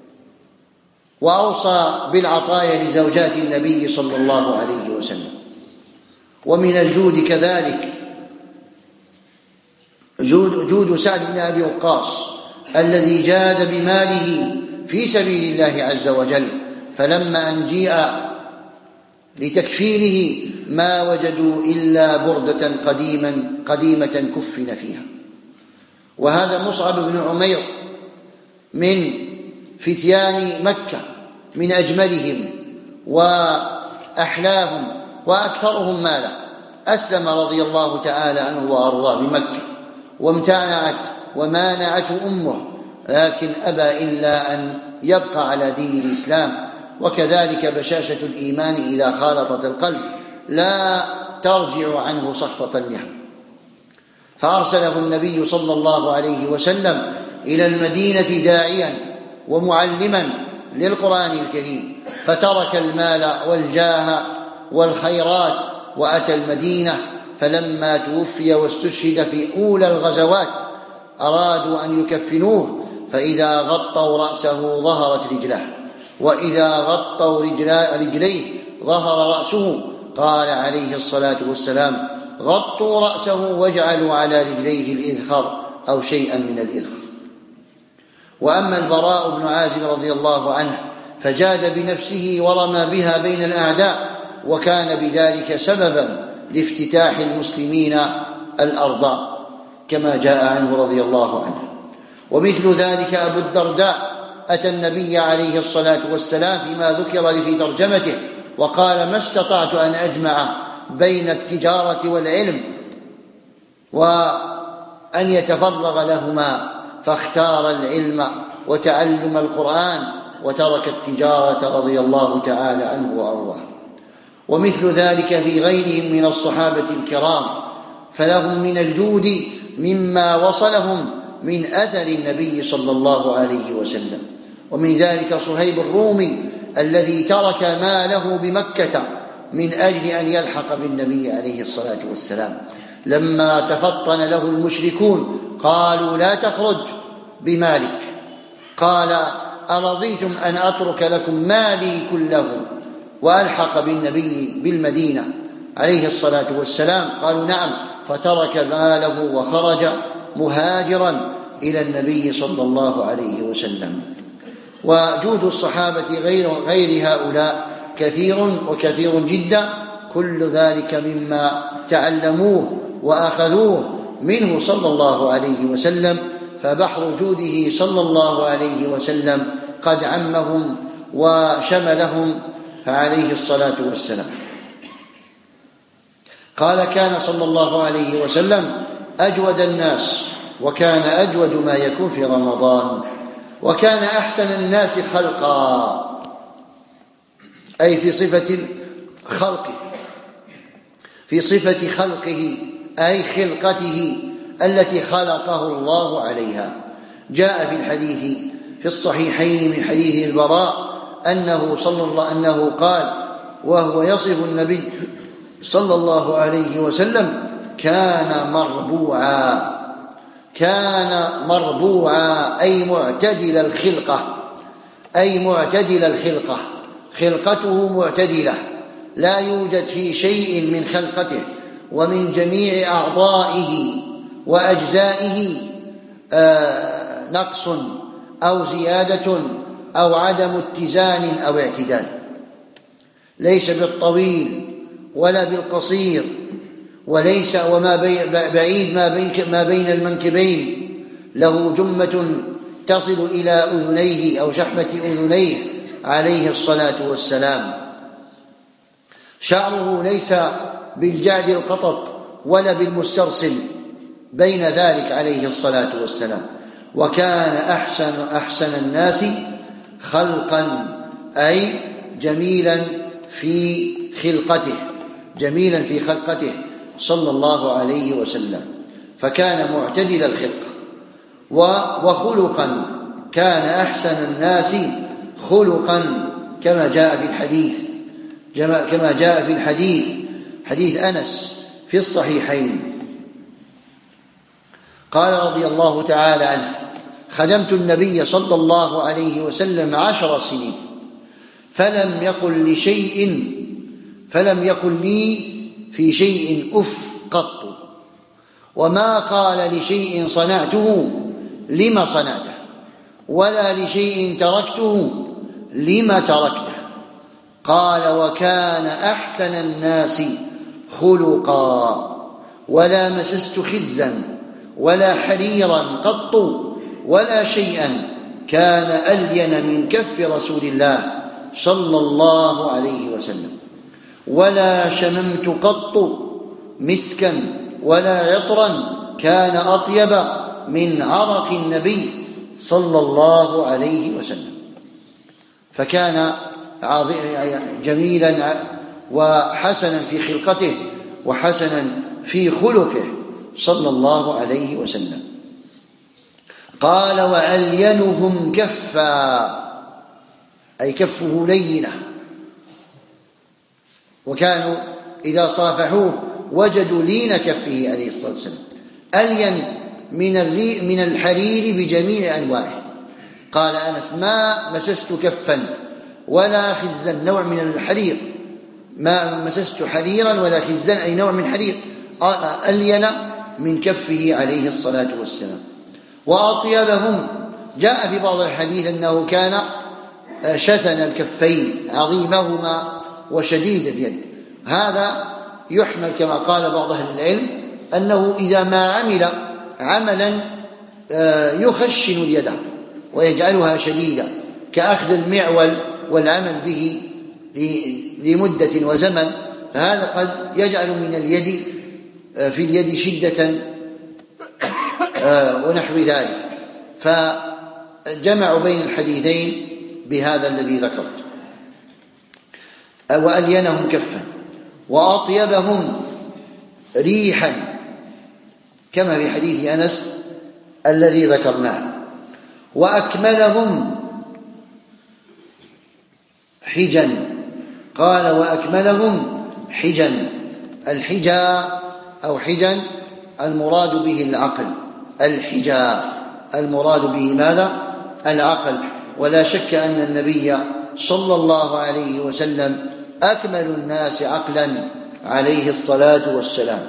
[SPEAKER 1] وأوصى بالعطايا لزوجات النبي صلى الله عليه وسلم. ومن الجود كذلك جود, جود سعد بن أبي وقاص الذي جاد بماله في سبيل الله عز وجل، فلما أن جيء لتكفيره ما وجدوا إلا بردة قديما قديمة كفن فيها. وهذا مصعب بن عمير من فتيان مكة، من أجملهم وأحلاهم وأكثرهم مالا، أسلم رضي الله تعالى عنه وأرضاه بمكة، وامتنعت ومانعته أمه، لكن أبى إلا أن يبقى على دين الإسلام. وكذلك بشاشة الإيمان إذا خالطت القلب لا ترجع عنه سخطة منها. فأرسله النبي صلى الله عليه وسلم إلى المدينة داعيا ومعلما للقرآن الكريم، فترك المال والجاه والخيرات وأتى المدينة. فلما توفي واستشهد في أولى الغزوات أرادوا أن يكفنوه، فإذا غطوا رأسه ظهرت رجله، وإذا غطوا رجليه ظهر رأسه. قال عليه الصلاة والسلام: غطوا رأسه واجعلوا على رجليه الإذخر أو شيئا من الإذخر. وأما البراء بن عازب رضي الله عنه فجاد بنفسه ورمى بها بين الأعداء، وكان بذلك سببا لافتتاح المسلمين الأرض كما جاء عنه رضي الله عنه. ومثل ذلك أبو الدرداء أتى النبي عليه الصلاة والسلام فيما ذكر في ترجمته وقال: ما استطعت أن أجمع بين التجارة والعلم وأن يتفرغ لهما، فاختار العلم وتعلم القرآن وترك التجارة رضي الله تعالى عنه وأرضاه. ومثل ذلك في غيرهم من الصحابة الكرام، فلهم من الجود مما وصلهم من أثر النبي صلى الله عليه وسلم. ومن ذلك صهيب الرومي الذي ترك ماله بمكة من أجل أن يلحق بالنبي عليه الصلاة والسلام. لما تفطن له المشركون قالوا: لا تخرج بمالك. قال: أرضيتم أن أترك لكم مالي كله وألحق بالنبي بالمدينة عليه الصلاة والسلام؟ قالوا: نعم. فترك ماله وخرج مهاجرا إلى النبي صلى الله عليه وسلم. وجود الصحابة غير, غير هؤلاء كثير وكثير جدا، كل ذلك مما تعلموه وأخذوه منه صلى الله عليه وسلم. فبحر جوده صلى الله عليه وسلم قد عمهم وشملهم عليه الصلاة والسلام. قال: كان صلى الله عليه وسلم أجود الناس، وكان أجود ما يكون في رمضان، وكان أحسن الناس خلقا، أي في صفة خلقه، في صفة خلقه أي خلقته التي خلقه الله عليها. جاء في الحديث في الصحيحين من حديث البراء أنه صلى الله أنه قال وهو يصف النبي صلى الله عليه وسلم: كان مربوعا، كان مربوعا أي معتدل الخلقة، أي معتدل الخلقة، خلقته معتدلة، لا يوجد في شيء من خلقته ومن جميع أعضائه وأجزائه آه نقص أو زيادة أو عدم اتزان أو اعتدال. ليس بالطويل ولا بالقصير، وليس وما بعيد ما بين ما بين المنكبين، له جمة تصل إلى أذنيه أو شحمة أذنيه عليه الصلاة والسلام. شعره ليس بالجعد القطط ولا بالمسترسل، بين ذلك عليه الصلاة والسلام. وكان أحسن أحسن الناس خلقا أي جميلا في خلقته، جميلا في خلقته صلى الله عليه وسلم. فكان معتدل الخلقة. وخلقا كان أحسن الناس خلقا كما جاء في الحديث كما جاء في الحديث حديث أنس في الصحيحين. قال رضي الله تعالى عنه: خدمت النبي صلى الله عليه وسلم عشر سنين فلم يقل لشيء فلم يقل لي في شيء أف قط، وما قال لشيء صنعته لما صنعته، ولا لشيء تركته لما تركته. قال: وكان أحسن الناس خلقا، ولا مسست خزا ولا حريرا قط ولا شيئا كان ألين من كف رسول الله صلى الله عليه وسلم، ولا شممت قط مسكا ولا عطرا كان أطيب من عرق النبي صلى الله عليه وسلم. فكان جميلا وحسنا في خلقته وحسنا في خلقه صلى الله عليه وسلم. قال: وألينهم كفا، أي كفه لينة، وكانوا إذا صافحوه وجدوا لين كفه عليه الصلاة والسلام، ألين من من الحرير بجميع أنواعه. قال أنس: ما مسست كفا ولا خزا، نوع من الحرير، ما مسست حريرا ولا خزا أي نوع من حرير، ألين من كفه عليه الصلاة والسلام. وأطيبهم، جاء في بعض الحديث أنه كان شثن الكفين، عظيمهما وشديد اليد. هذا يحمل كما قال بعض أهل العلم أنه إذا ما عمل عملا يخشن اليد ويجعلها شديدة، كأخذ المعول والعمل به لمدة وزمن، فهذا قد يجعل من اليد في اليد شدة ونحو ذلك. فجمعوا بين الحديثين بهذا الذي ذكرت. وألينهم كفا وأطيبهم ريحا، كما في حديث أنس الذي ذكرناه. وأكملهم حجا، قال: وأكملهم حجا. الحجا أو حجا المراد به العقل، الحجا المراد به ماذا؟ العقل. ولا شك أن النبي صلى الله عليه وسلم أكمل الناس عقلا عليه الصلاة والسلام.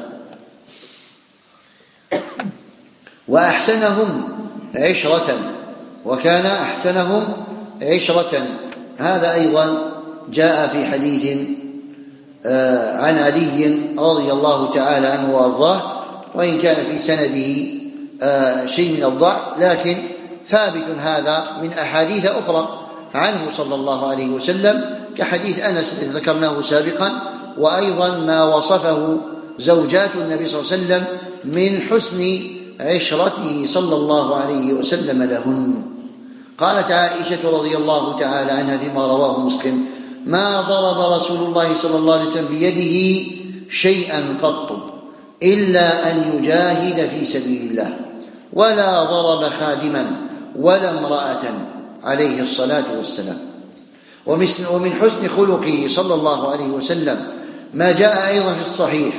[SPEAKER 1] وأحسنهم عشرة، وكان أحسنهم عشرة. هذا أيضا جاء في حديث عن علي رضي الله تعالى عنه وأرضاه، وإن كان في سنده شيء من الضعف، لكن ثابت هذا من أحاديث أخرى عنه صلى الله عليه وسلم، كحديث أنس الذي ذكرناه سابقا، وأيضا ما وصفه زوجات النبي صلى الله عليه وسلم من حسن عشرته صلى الله عليه وسلم لهن. قالت عائشة رضي الله تعالى عنها فيما رواه مسلم: ما ضرب رسول الله صلى الله عليه وسلم بيده شيئا قط إلا أن يجاهد في سبيل الله، ولا ضرب خادما ولا امرأة عليه الصلاة والسلام. ومن حسن خلقه صلى الله عليه وسلم ما جاء أيضا في الصحيح،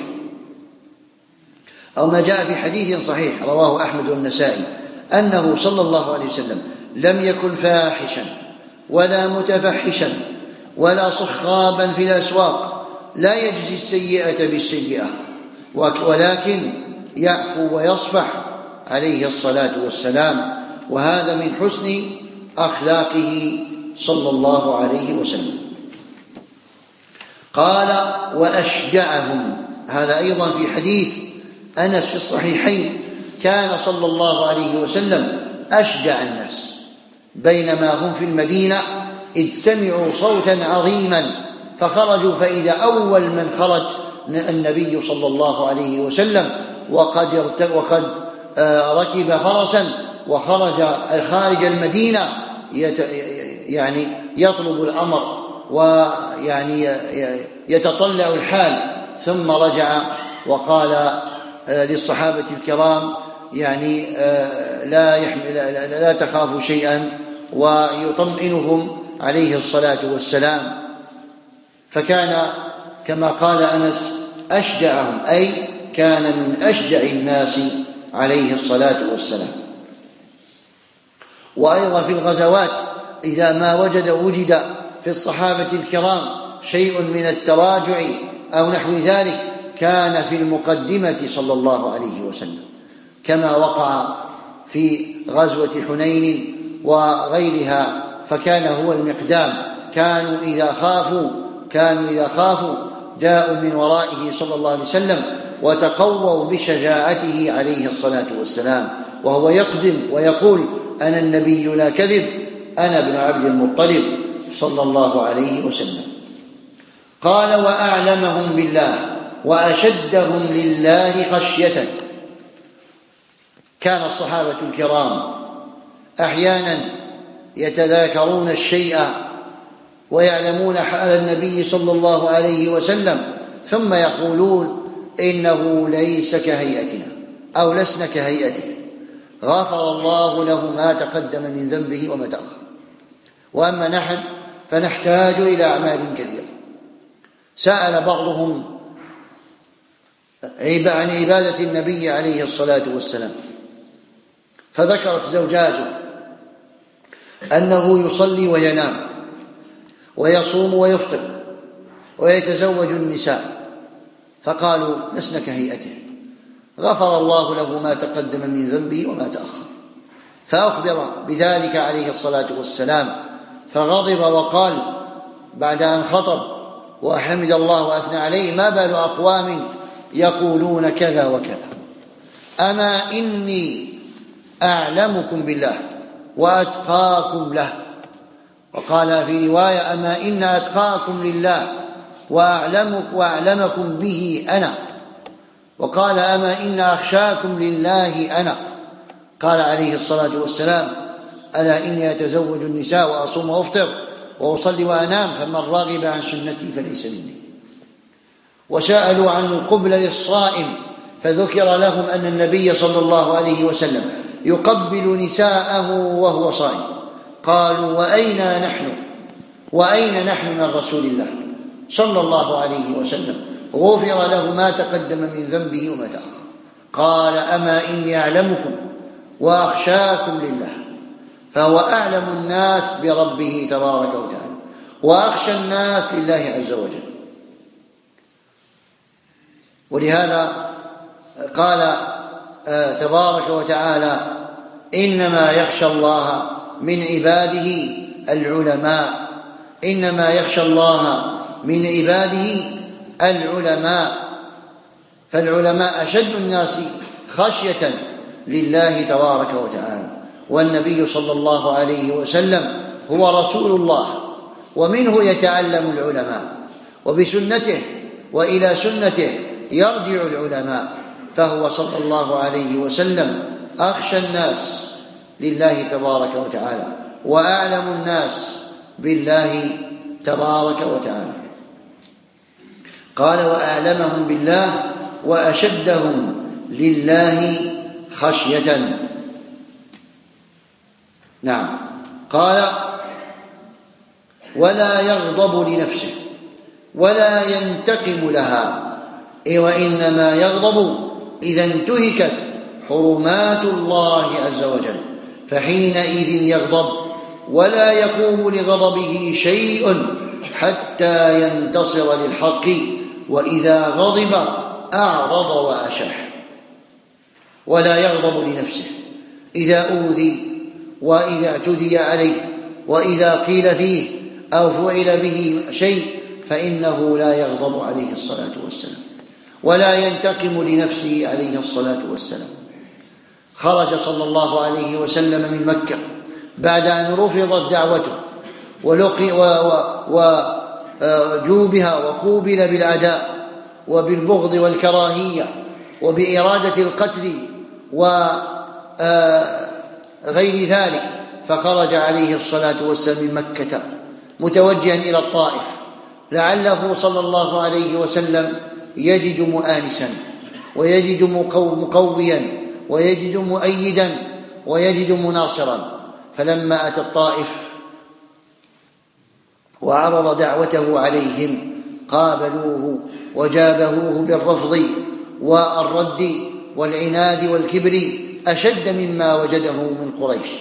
[SPEAKER 1] أو ما جاء في حديث صحيح رواه أحمد والنسائي، أنه صلى الله عليه وسلم لم يكن فاحشا ولا متفحشا ولا صخابا في الأسواق، لا يجزي السيئة بالسيئة، ولكن يعفو ويصفح عليه الصلاة والسلام. وهذا من حسن أخلاقه صلى الله عليه وسلم. قال: وأشجعهم، هذا أيضا في حديث أنس في الصحيحين، كان صلى الله عليه وسلم أشجع الناس. بينما هم في المدينة إذ سمعوا صوتا عظيما فخرجوا، فإذا أول من خرج النبي صلى الله عليه وسلم، وقد وقد ركب فرسا وخرج خارج المدينة يعني يطلب الأمر ويعني يتطلع الحال، ثم رجع وقال للصحابة الكرام يعني لا يحمل لا تخافوا شيئا، ويطمئنهم عليه الصلاة والسلام. فكان كما قال أنس أشجعهم، أي كان من أشجع الناس عليه الصلاة والسلام. وأيضا في الغزوات إذا ما وجد وجد في الصحابة الكرام شيء من التراجع أو نحو ذلك، كان في المقدمة صلى الله عليه وسلم، كما وقع في غزوة حنين وغيرها، فكان هو المقدام. كانوا إذا خافوا كانوا إذا خافوا جاءوا من ورائه صلى الله عليه وسلم وتقووا بشجاعته عليه الصلاة والسلام، وهو يقدم ويقول: أنا النبي لا كذب، أنا ابن عبد المطلب صلى الله عليه وسلم. قال: وأعلمهم بالله وأشدهم لله خشية. كان الصحابة الكرام أحيانا يتذاكرون الشيء ويعلمون حال النبي صلى الله عليه وسلم، ثم يقولون: إنه ليس كهيئتنا أو لسنا كهيئته، غفر الله له ما تقدم من ذنبه وما تأخر. وأما نحن فنحتاج إلى أعمال كثيرة. سأل بعضهم عن عبادة النبي عليه الصلاة والسلام، فذكرت زوجاته أنه يصلي وينام ويصوم ويفطر ويتزوج النساء، فقالوا لسنا كهيئته، غفر الله له ما تقدم من ذنبه وما تأخر. فأخبر بذلك عليه الصلاة والسلام، فغضب وقال بعد أن خطب وحمد الله وأثنى عليه: ما بال أقوام يقولون كذا وكذا، أما إني أعلمكم بالله وأتقاكم له. وقال في رواية: أما إن أتقاكم لله وأعلمك وأعلمكم به أنا. وقال: أما إن أخشاكم لله أنا. قال عليه الصلاة والسلام: ألا إني أتزوج النساء وأصوم وأفطر وأصلي وأنام، فمن رغب عن سنتي فليس مني. وسألوا عن القبلة للصائم، فذكر لهم أن النبي صلى الله عليه وسلم يقبل نساءه وهو صائم. قالوا: وأين نحن وأين نحن من رسول الله صلى الله عليه وسلم، غفر له ما تقدم من ذنبه وما تأخر. قال: أما إني أعلمكم وأخشاكم لله، فهو أعلم الناس بربه تبارك وتعالى وأخشى الناس لله عز وجل. ولهذا قال تبارك وتعالى: إنما يخشى الله من عباده العلماء. إنما يخشى الله من عباده العلماء. فالعلماء أشد الناس خشية لله تبارك وتعالى. والنبي صلى الله عليه وسلم هو رسول الله، ومنه يتعلم العلماء، وبسنته وإلى سنته يرجع العلماء. فهو صلى الله عليه وسلم أخشى الناس لله تبارك وتعالى وأعلم الناس بالله تبارك وتعالى. قال: وأعلمهم بالله وأشدهم لله خشية. نعم. قال: ولا يغضب لنفسه ولا ينتقم لها، وإنما يغضب إذا انتهكت حرمات الله عز وجل، فحينئذ يغضب ولا يقوم لغضبه شيء حتى ينتصر للحق، وإذا غضب أعرض وأشح. ولا يغضب لنفسه إذا أوذي وإذا اعتدي عليه وإذا قيل فيه أو فعل به شيء فإنه لا يغضب عليه الصلاة والسلام، ولا ينتقم لنفسه عليه الصلاة والسلام. خرج صلى الله عليه وسلم من مكة بعد أن رفضت دعوته ولقي وجوبها وقوبل بالعداء وبالبغض والكراهية وبإرادة القتل وغير ذلك، فخرج عليه الصلاة والسلام من مكة متوجها إلى الطائف، لعله صلى الله عليه وسلم يجد مؤانسا ويجد مقويا ويجد مؤيدا ويجد مناصرا. فلما أتى الطائف وعرض دعوته عليهم قابلوه وجابهوه بالرفض والرد والعناد والكبر أشد مما وجده من قريش،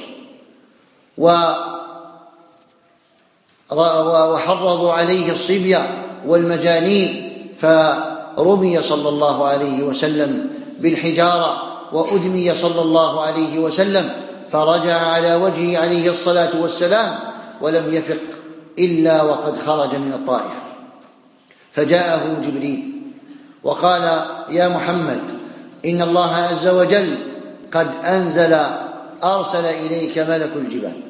[SPEAKER 1] وحرضوا عليه الصبية والمجانين، فرمي صلى الله عليه وسلم بالحجارة وأدمي صلى الله عليه وسلم، فرجع على وجهه عليه الصلاة والسلام ولم يفق إلا وقد خرج من الطائف. فجاءه جبريل وقال: يا محمد، إن الله عز وجل قد أنزل أرسل إليك ملك الجبال،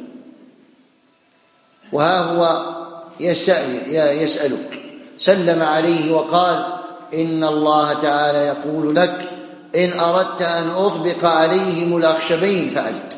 [SPEAKER 1] وها هو يسألك. سلم عليه وقال: إن الله تعالى يقول لك: إن أردت أن أطبق عليهم الأخشبين فعلت.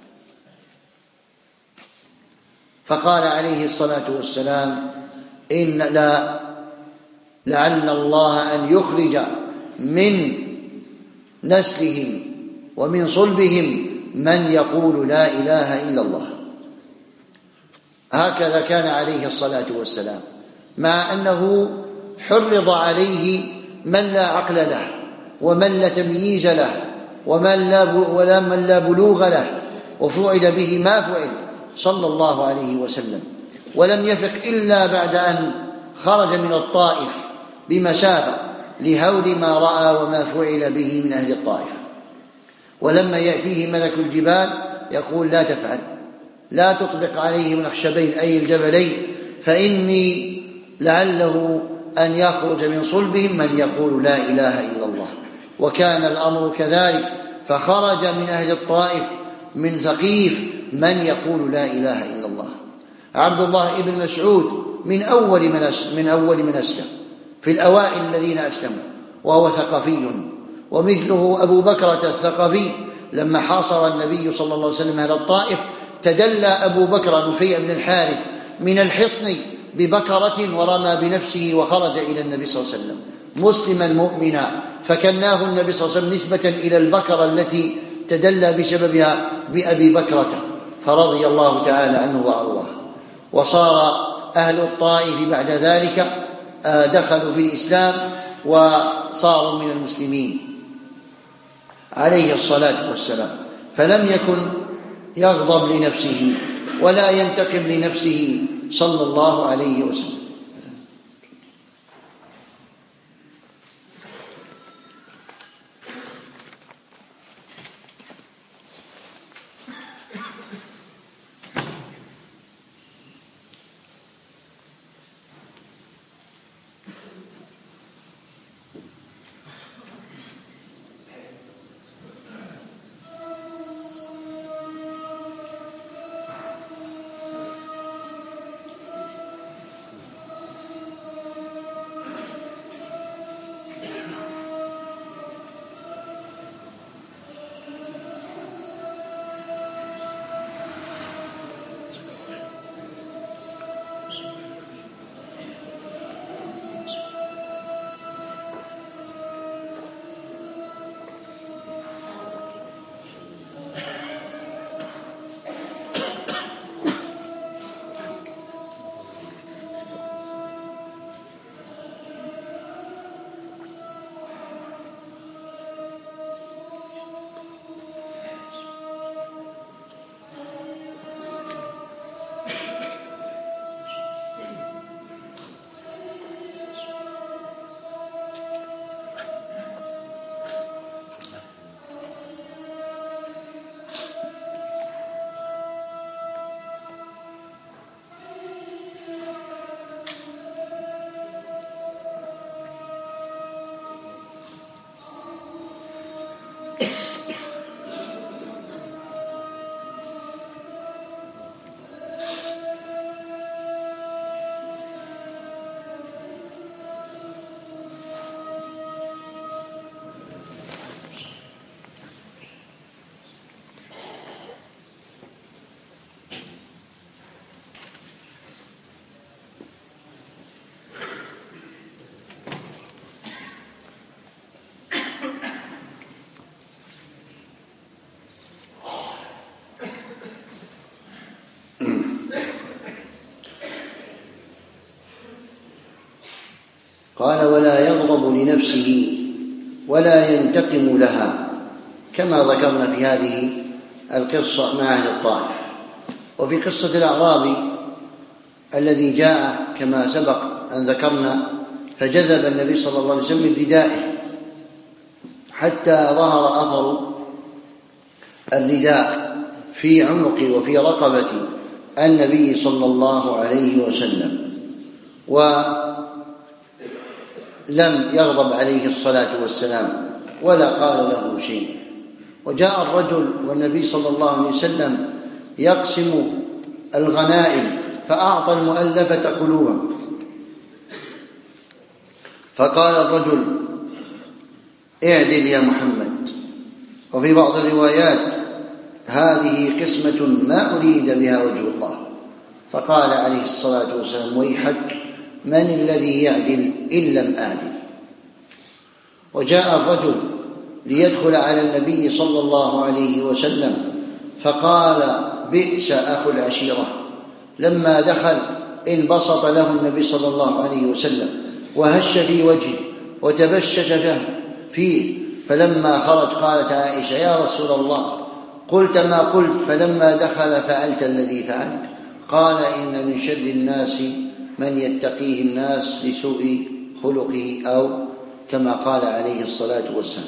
[SPEAKER 1] فقال عليه الصلاة والسلام: إن لا لعل الله أن يخرج من نسلهم ومن صلبهم من يقول لا إله إلا الله. هكذا كان عليه الصلاة والسلام، مع أنه حرض عليه من لا عقل له ومن لا تمييز له ومن لا ولا من لا بلوغ له، وفعل به ما فعل صلى الله عليه وسلم، ولم يفق إلا بعد أن خرج من الطائف بمسافة لهول ما رأى وما فعل به من أهل الطائف. ولما يأتيه ملك الجبال يقول لا تفعل، لا تطبق عليه من الخشبين أي الجبلين، فإني لعله أن يخرج من صلبهم من يقول لا إله إلا الله. وكان الأمر كذلك، فخرج من أهل الطائف من ثقيف من يقول لا إله إلا الله. عبد الله بن مسعود من أول من أسلم, من أول من أسلم في الأوائل الذين أسلموا، وهو ثقفي. ومثله أبو بكرة الثقفي لما حاصر النبي صلى الله عليه وسلم أهل الطائف تدلى أبو بكر نفيع بن الحارث من الحصن ببكرة ورمى بنفسه وخرج إلى النبي صلى الله عليه وسلم مسلما مؤمنا، فكناه النبي صلى الله عليه وسلم نسبة إلى البكرة التي تدلى بسببها بأبي بكرة، فرضي الله تعالى عنه وأرضاه. وصار أهل الطائف بعد ذلك دخلوا في الإسلام وصاروا من المسلمين عليه الصلاة والسلام، فلم يكن يغضب لنفسه ولا ينتقم لنفسه صلى الله عليه وسلم. قال ولا يغضب لنفسه ولا ينتقم لها، كما ذكرنا في هذه القصة مع أهل الطائف. وفي قصة الأعرابي الذي جاء كما سبق أن ذكرنا فجذب النبي صلى الله عليه وسلم بردائه حتى ظهر أثر الرداء في عنق وفي رقبة النبي صلى الله عليه وسلم، ولم يغضب عليه الصلاة والسلام ولا قال له شيء. وجاء الرجل والنبي صلى الله عليه وسلم يقسم الغنائم فأعطى المؤلفة قلوبهم، فقال الرجل اعدل يا محمد. وفي بعض الروايات هذه قسمة ما أريد بها وجه الله، فقال عليه الصلاة والسلام ويحك من الذي يعدل إن لم أعدل. وجاء الرجل ليدخل على النبي صلى الله عليه وسلم فقال بئس أخو العشيرة لما دخل انبسط له النبي صلى الله عليه وسلم وهش في وجهه وتبشش فيه، فلما خرج قالت عائشة: يا رسول الله، قلت ما قلت، فلما دخل فعلت الذي فعلت. قال: إن من شر الناس من يتقيه الناس لسوء خلقه، أو كما قال عليه الصلاة والسلام.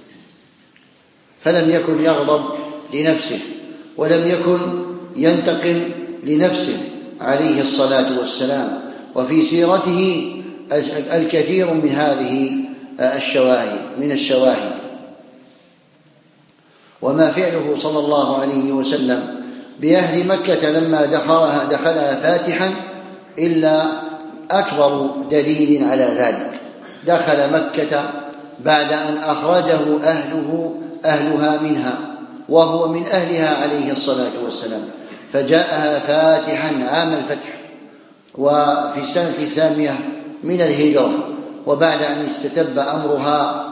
[SPEAKER 1] فلم يكن يغضب لنفسه ولم يكن ينتقم لنفسه عليه الصلاة والسلام، وفي سيرته الكثير من هذه الشواهد من الشواهد. وما فعله صلى الله عليه وسلم بأهل مكة لما دخلها, دخلها فاتحا إلا أكبر دليل على ذلك. دخل مكة بعد أن أخرجه أهله أهلها منها وهو من أهلها عليه الصلاة والسلام، فجاءها فاتحا عام الفتح وفي السنة الثانية من الهجرة، وبعد أن استتب أمرها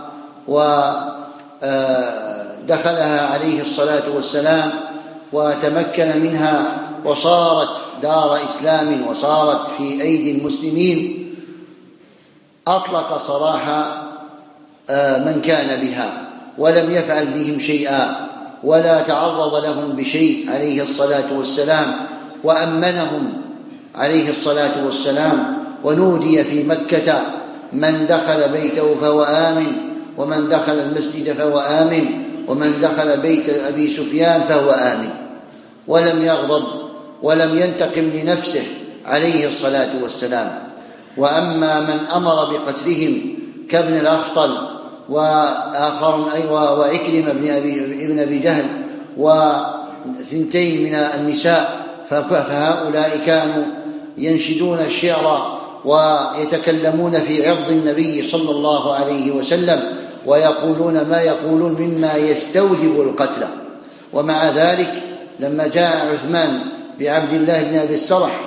[SPEAKER 1] ودخلها عليه الصلاة والسلام وتمكن منها وصارت دار إسلام وصارت في أيدي المسلمين، أطلق سراح من كان بها ولم يفعل بهم شيئا ولا تعرض لهم بشيء عليه الصلاة والسلام، وأمنهم عليه الصلاة والسلام. ونودي في مكة: من دخل بيته فهو آمن، ومن دخل المسجد فهو آمن، ومن دخل بيت أبي سفيان فهو آمن. ولم يغضب ولم ينتقم لنفسه عليه الصلاة والسلام. وأما من أمر بقتلهم كابن الأخطل وآخر أيوة وعكرمة بن أبي, ابن أبي جهل وثنتين من النساء، فهؤلاء كانوا ينشدون الشعر ويتكلمون في عرض النبي صلى الله عليه وسلم ويقولون ما يقولون مما يستوجب القتل. ومع ذلك لما جاء عثمان بعبد الله بن أبي السرح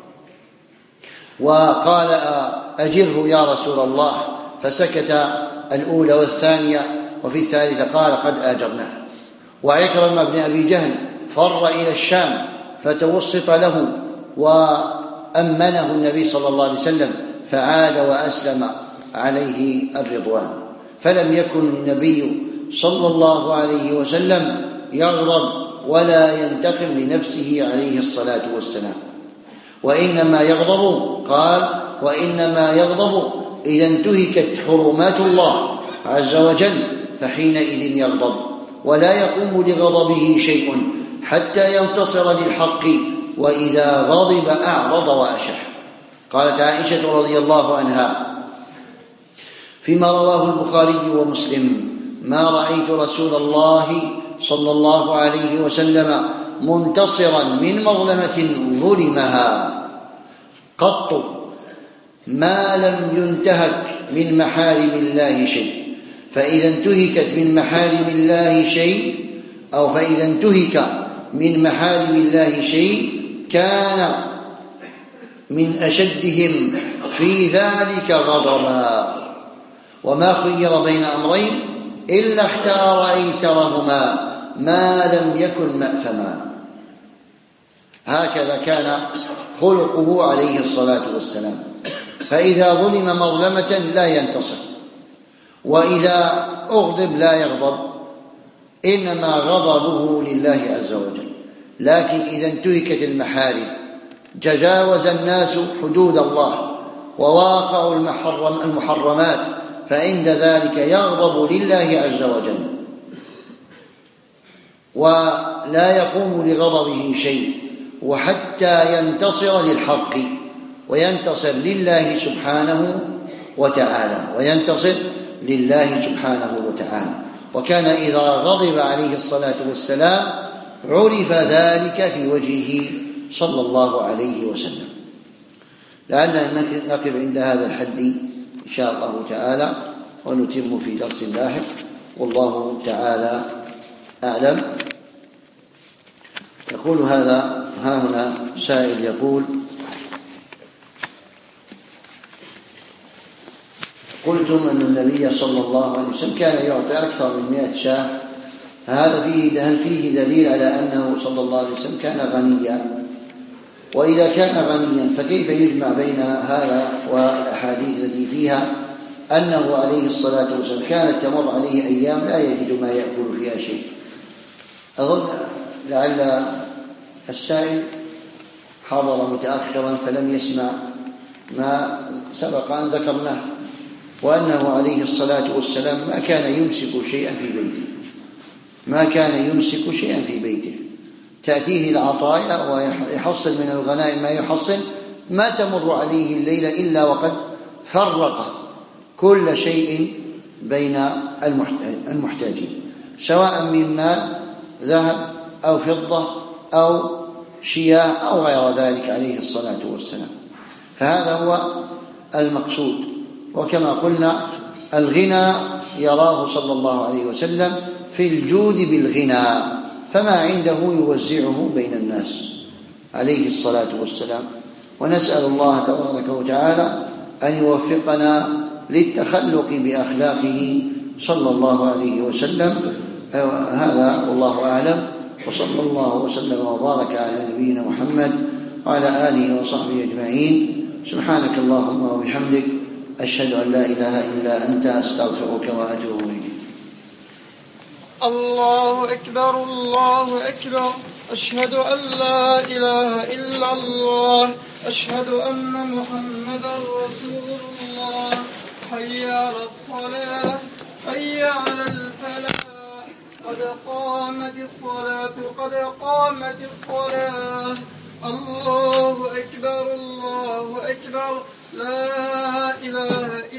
[SPEAKER 1] وقال: أجره يا رسول الله، فسكت الأولى والثانية، وفي الثالثة قال: قد آجرناه. وعكرمة بن أبي جهل فر إلى الشام فتوسط له وأمنه النبي صلى الله عليه وسلم، فعاد وأسلم عليه الرضوان. فلم يكن النبي صلى الله عليه وسلم يغضب ولا ينتقم لنفسه عليه الصلاة والسلام، وإنما يغضب قال وإنما يغضب إذا انتهكت حرمات الله عز وجل، فحينئذ يغضب، ولا يقوم لغضبه شيء حتى ينتصر للحق، وإذا غضب أعرض وأشح. قالت عائشة رضي الله عنها فيما رواه البخاري ومسلم: ما رأيت رسول الله صلى الله عليه وسلم منتصرا من مظلمة ظلمها قط ما لم ينتهك من محارم الله شيء. فإذا انتهكت من محارم الله شيء أو فإذا انتهك من محارم الله شيء كان من أشدهم في ذلك غضبا، وما خير بين أمرين إلا اختار أيسرهما ما لم يكن مأثما. هكذا كان خلقه عليه الصلاة والسلام. فإذا ظلم مظلمة لا ينتصر، وإذا أغضب لا يغضب، إنما غضبه لله عز وجل. لكن إذا انتهكت المحارم تجاوز الناس حدود الله وواقعوا المحرم المحرمات، فعند ذلك يغضب لله عز وجل ولا يقوم لغضبه شيء، وحتى ينتصر للحق وينتصر لله سبحانه وتعالى وينتصر لله سبحانه وتعالى. وكان إذا غضب عليه الصلاة والسلام عرف ذلك في وجهه صلى الله عليه وسلم. لعلنا نقف عند هذا الحد إن شاء الله تعالى، ونتم في درس لاحق، والله تعالى أعلم. يقول هذا ها هنا سائل يقول: قلتم أن النبي صلى الله عليه وسلم كان يعطي أكثر من مئة شاة، هذا فيه هل فيه دليل على أنه صلى الله عليه وسلم كان غنيا؟ وإذا كان غنيا فكيف يجمع بين هذا والأحاديث التي فيها أنه عليه الصلاة والسلام كانت تمر عليه أيام لا يجد ما يأكل فيها شيء. أظن لعل السائل حضر متأخرا فلم يسمع ما سبق أن ذكرناه، وأنه عليه الصلاة والسلام ما كان يمسك شيئا في بيته، ما كان يمسك شيئا في بيته، تأتيه العطايا ويحصل من الغنائم ما يحصل، ما تمر عليه الليلة إلا وقد فرق كل شيء بين المحتاجين، سواء من مال ذهب أو فضة أو شياه أو غير ذلك عليه الصلاة والسلام. فهذا هو المقصود. وكما قلنا الغنى يراه صلى الله عليه وسلم في الجود بالغنى، فما عنده يوزعه بين الناس عليه الصلاة والسلام. ونسأل الله تبارك وتعالى أن يوفقنا للتخلق بأخلاقه صلى الله عليه وسلم. هذا والله أعلم، وصلى الله وسلم وبارك على نبينا محمد وعلى آله وصحبه أجمعين. سبحانك اللهم وبحمدك، أشهد أن لا إله إلا أنت، أستغفرك وأتوب إليك.
[SPEAKER 2] الله أكبر الله أكبر، أشهد أن لا إله إلا الله، أشهد أن محمدا رسول الله. حي على الصلاة، حي على الفلاح، قد قامت الصلاة قد قامت الصلاة. الله أكبر الله أكبر، لا إله إلا الله.